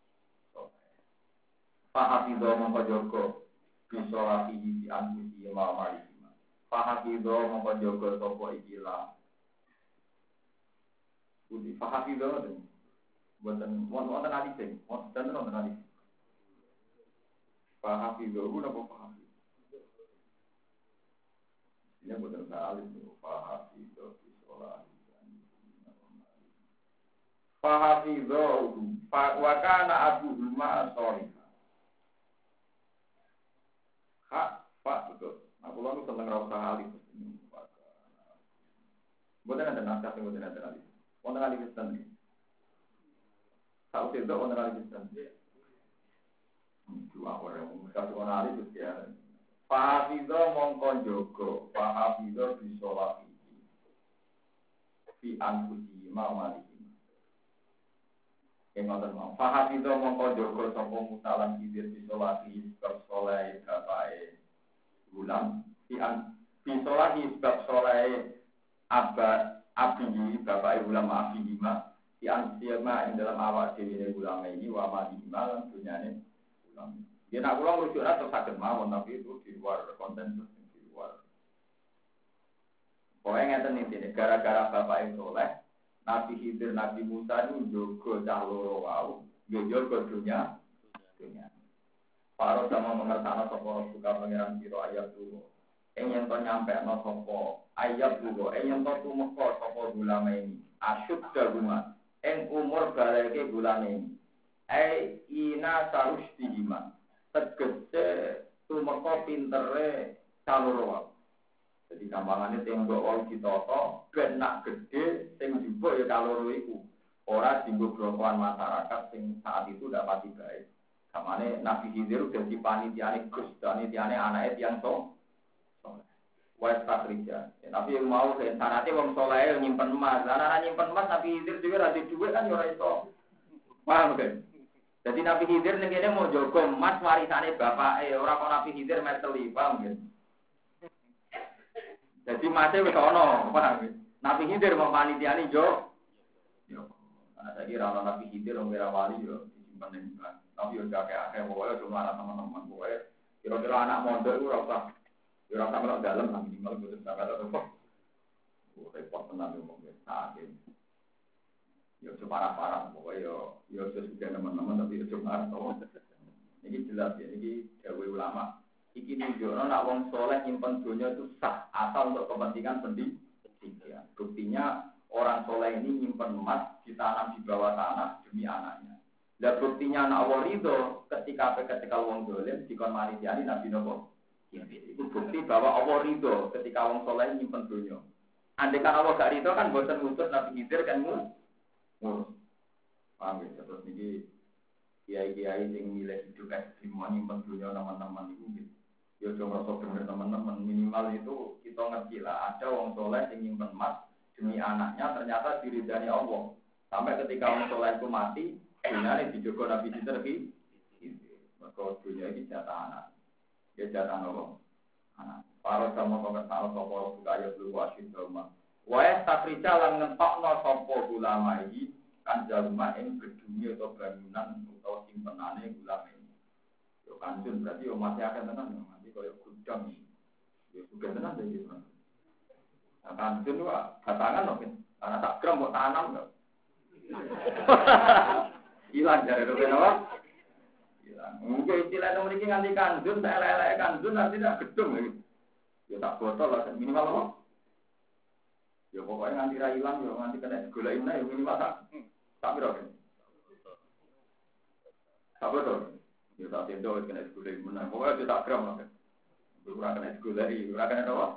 Fahafido mongko jaga bisa rapi di antusi wa mari. Fahafido mongko jaga sapa ikilah Budi fahafi banget ini. Buatan wonten hadis sing, wonten wonten hadis. Fahafi banget apa fahafi? Ini buatan salib itu fahafi itu sholat. Fahafi banget. Wakana Abu Huma sorry. Hak pak betul. Aku lalu tentang rasa hadis ini. Buatan ada naskah yang buatan ada hadis. Wonten kali Kristen iki. Tahu itu wonten kali Kristen. Dua orang satu orang itu ya. Fahafizo mongko jogo, fahafizo bisa lagi. Fi anfusi ma maliki. Kemoten mau. Fahafizo mongko jogo sapa mutalan kidir bisa lagi sebab saleh bapae gulam. Fi an fi lagi sebab saleh abad Abi bapak ibu lama Abi Hima di ansiama yang dalam awak dewi ulama ini wama di Hima dan dunyanya ulama. Dia nak ulang rujuknya terus sakit mawon tapi itu di luar konten di luar. Pokoknya ngeten ini gara-gara bapak yang soleh Nabi Khidir Nabi Musa itu jogo cah loro wau jogo dunya dunya. Para sama mengertana sapa suka pangeran sira ayat dulu. Ing yen to nyampe ana sapa ayat dulu, ing yen to tumeka sapa ulama ini. Asyud daluma ing umur baleke bulan ini. Ai ina sarusdihima. Tegese tumeka pintere caloro. Jadi gampangane tembok wong ditata ben nak gedhe sing njupuk ya caloro iku. Ora dienggo brokoan masyarakat sing saat itu ndak pati baik. Kamane Nabi Khidir dadi panitiane Gus, panitiane anake tiyang to. Wes takrija. Tapi yang mau ke syaratnya wong saleh nyimpen emas. Lah nyimpen emas Nabi Khidir dhewe ra duwe kan yo ora iso. Paham kan? Jadi Nabi Khidir ning kene mau jaga emas warisane bapake, ora kok Nabi Khidir meteli, paham kan? Jadi masih wis ana, paham kan? Nabi Khidir mau panitiane yo. Yo. Ana saiki ra Nabi Khidir wong ora wali yo disimpen ning kan. Tapi yo akeh-akeh pokoke cuma anak teman-teman pokoke kira-kira anak mondok iku ora usah ora usah melok dalem nang minimal boten sampe apa. Oh, repot tenan yo mung sakit. Yo parah-parah pokoke yo yo sesudah teman-teman tapi yo cuma to. Iki jelas ya, iki dawuh ulama. Iki nunjukno nek wong saleh nyimpen donya itu sah asal untuk kepentingan pendidikan. Buktinya orang saleh ini nyimpen emas ditanam di bawah tanah demi anaknya. Dan buktinya anak Allah ridho ketika ketika wong dolim dikon manitiani Nabi Nopo. Itu bukti bahwa Allah ridho ketika wong soleh nyimpen dunia. Andai kan Allah gak ridho kan bosan ngutus Nabi Khidir kan ngurus. Paham ya? Terus ini kiai-kiai yang milih hidup ekstrim nyimpen dunia teman-teman itu gitu. Ya cuma sok bener teman-teman, minimal itu kita ngerti lah. Ada wong soleh yang nyimpen emas demi anaknya ternyata diridani Allah. Sampai ketika wong soleh itu mati, dunia ini dijogo Nabi Sinterki. Maka dunia ini jatah anak. Ya jatah Allah. Anak. Para sama kau kesal sopo buka ayat dulu wasit rumah. Wah takrija lan ngentokno sopo ulama ini kan jalma ing gedunge atau bangunan atau simpenane ulama ini. Yo kanjeng berarti yo masih akan tenan yo mati koyo gudang. Yo juga tenan deh gitu. Nah kanjeng itu batangan lho kan. Karena tak gram kok tanam lho. Hilang dari itu kenapa? Hilang. Mungkin istilah itu memiliki nganti kanjeng, saya lelek kanjeng artinya gedung gitu. Ya tak botol lah minimal apa? Ya pokoknya nganti ra ilang ya nganti kena digolain ya minimal tak. Tak piro kan? Tak betul. Ya tak tendo kena digolain menang. Pokoknya dia tak gram lah. Ora kena digolain, ora kena apa?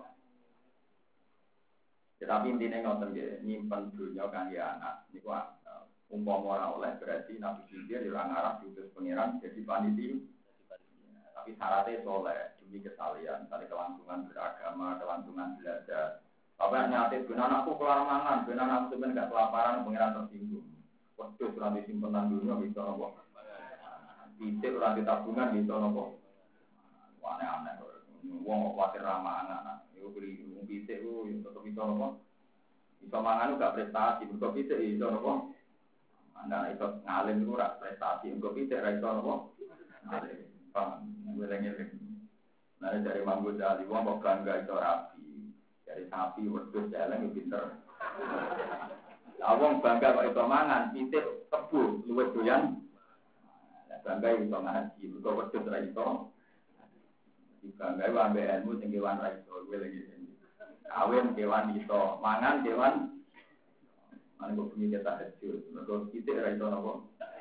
Ya tapi intinya ngoten nggih, nyimpen dunya kangge anak niku umpama ora oleh berarti Nabi Khidir ya ora ngarah diutus pangeran jadi panitia. Tapi syaratnya soleh demi kesalian, tadi kelangsungan beragama, kelangsungan belajar. Apa nyatet benar anakku kelar mangan, benar anakku sebenarnya gak kelaparan, pengiran tersinggung. Waktu surat disimpenan dunia bisa nopo. Bisa surat tabungan bisa nopo. Aneh-aneh. Wong khawatir ramah anak. Yo beli wong bisa ku tetep bisa nopo. Bisa mangan gak prestasi, kok bisa bisa nopo. Anda itu ngalim itu ora prestasi, kok bisa ra iso nopo. Ngalim. Paham. Weleng-weleng. Nah dari Imam Ghazali, wong kok bangga itu rapi, dari sapi wedhus jalan itu pinter. Awong bangga kok itu mangan, pitik tebu, luwih doyan. Bangga itu ngaji, kok wedhus ra iso. Bangga wae ambek ilmu sing kewan ra iso, weleng-weleng. Kawin kewan iso, mangan kewan. Mane kok punya kita hajur, kok pitik ra iso napa.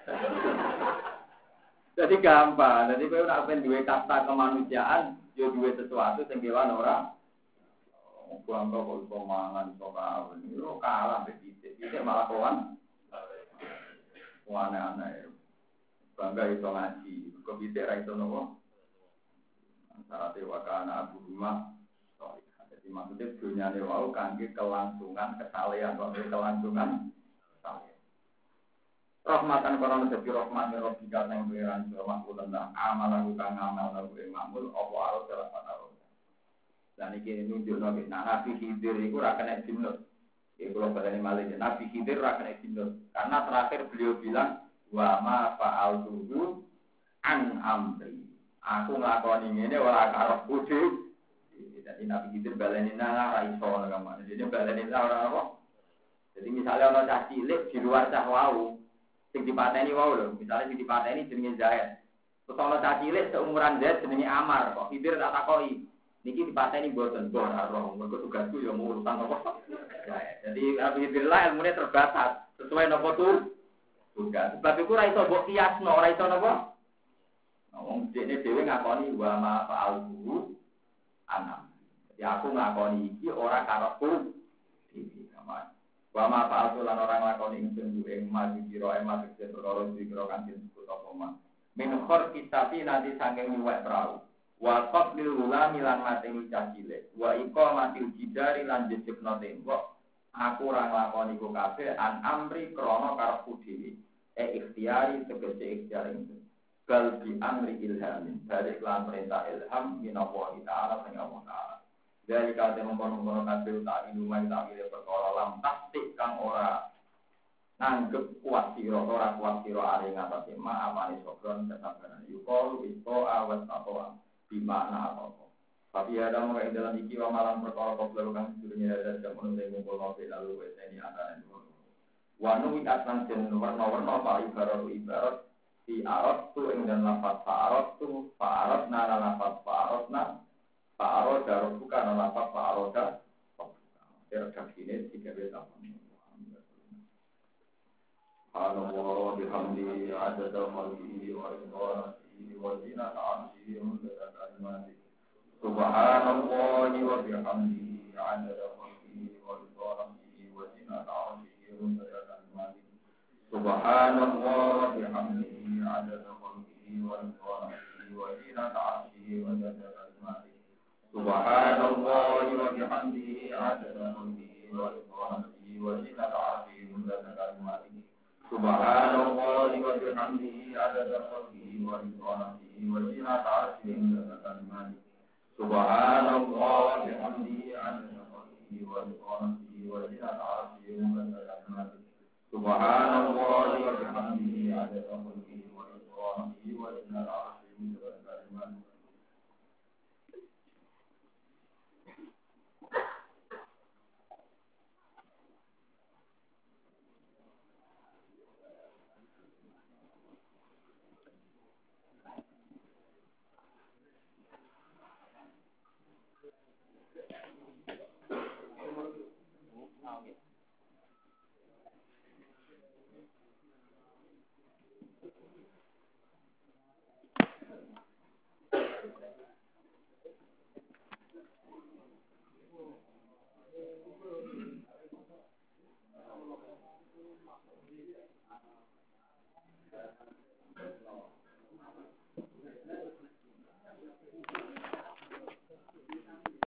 Jadi gampang, jadi kalau nak pengen dua kata kemanusiaan, yo dua sesuatu yang kewan orang. Buang kau kalau mangan, kau ini lo kalah begitu, itu malah kawan. Aneh-aneh, bangga itu ngaji, kau bisa itu nopo. Antara tewakana abu rumah, jadi maksudnya dunia ni wau kangge kelangsungan kesalehan, kalau kelangsungan. Rahmatan koran jadi rahmat yang robika yang beriran rahmatku tentang amal lagu kang amal lagu yang mamul apa arus dalam panarun. Dan ini nunjuk nabi. Nah Nabi Khidir itu rakan eksimnus. Ya kalau badani malih Nabi Khidir rakan eksimnus. Karena terakhir beliau bilang wa ma fa'al tuhu an amri. Aku ngelakoni ini ora karo kudu. Jadi Nabi Khidir baleni nang ra iso ngono. Jadi baleni ora apa. Jadi misalnya ana cah cilik di luar cah wau sing dipateni wae lho, misale sing dipateni jenenge Zaid. Terus ana cah cilik seumuran Zaid jenenge Amar, kok Khidir tak takoki. Niki dipateni mboten bor karo mergo tugasku ya mau urusan apa. Jadi Khidir lah ilmune terbatas, sesuai napa tuh tugas. Sebab iku ora iso mbok kiasno, ora iso napa. Wong dene dhewe ngakoni wa ma fa'alhu anam. Jadi aku ngakoni iki ora karepku iki sama. Wa ma fa'altu lan orang lakoni ingsun ing maju sira emas sing perkara dikira kanthi sebut apa man. Min khor kitabi nanti saking luwek prau. Wa qatlil ulami lan mateni cacile. Wa iqamatil jidari lan jejebno tembok. Aku ora nglakoni ku kabeh an amri krana karepku dhewe. E ikhtiari tegese ikhtiar ingsun. Bal bi amri ilhamin. Balik lan perintah ilham minallahi ta'ala sing Allah ta'ala. Dari kata mengkono-kono kabeh tak ilumai tak ile perkara lam tasdik kang ora nanggep kuat sira ora kuat sira are ngatasi ma amane sokron kesabaran yuqalu isto awat atau bimana apa tapi ada mau ing dalam iki wa malam perkara koblo kang sedurunge ada jamun sing ngumpul kabeh lalu wis ini antane dulu wa nu atlan den warna-warna apa ibarat ibarat di arab tu ing dan lafaz arab tu arab na lafaz arab na Pak Aroda, bukan apa Pak Aroda. Redaksi ini tiga beda. Subhanallah bihamdi adada khalqihi wa ridwanatihi wa zinata arsyihi wa midada kalimatihi. Subhanallah wa bihamdi adada khalqihi wa ridwanatihi wa zinata arsyihi wa midada kalimatihi. Subhanallah bihamdi adada khalqihi wa ridwanatihi wa zinata arsyihi wa midada kalimatihi. Subhanallah wa bihamdihi adada khalqihi wa ridha nafsihi wa zinata arsyihi wa midada kalimatihi. Subhanallah wa bihamdihi adada khalqihi wa ridha nafsihi wa zinata arsyihi wa midada kalimatihi. Subhanallah wa bihamdihi adada khalqihi wa ridha nafsihi wa zinata arsyihi wa midada kalimatihi. Subhanallah wa bihamdihi adada khalqihi wa ridha nafsihi wa zinata arsyihi wa midada kalimatihi.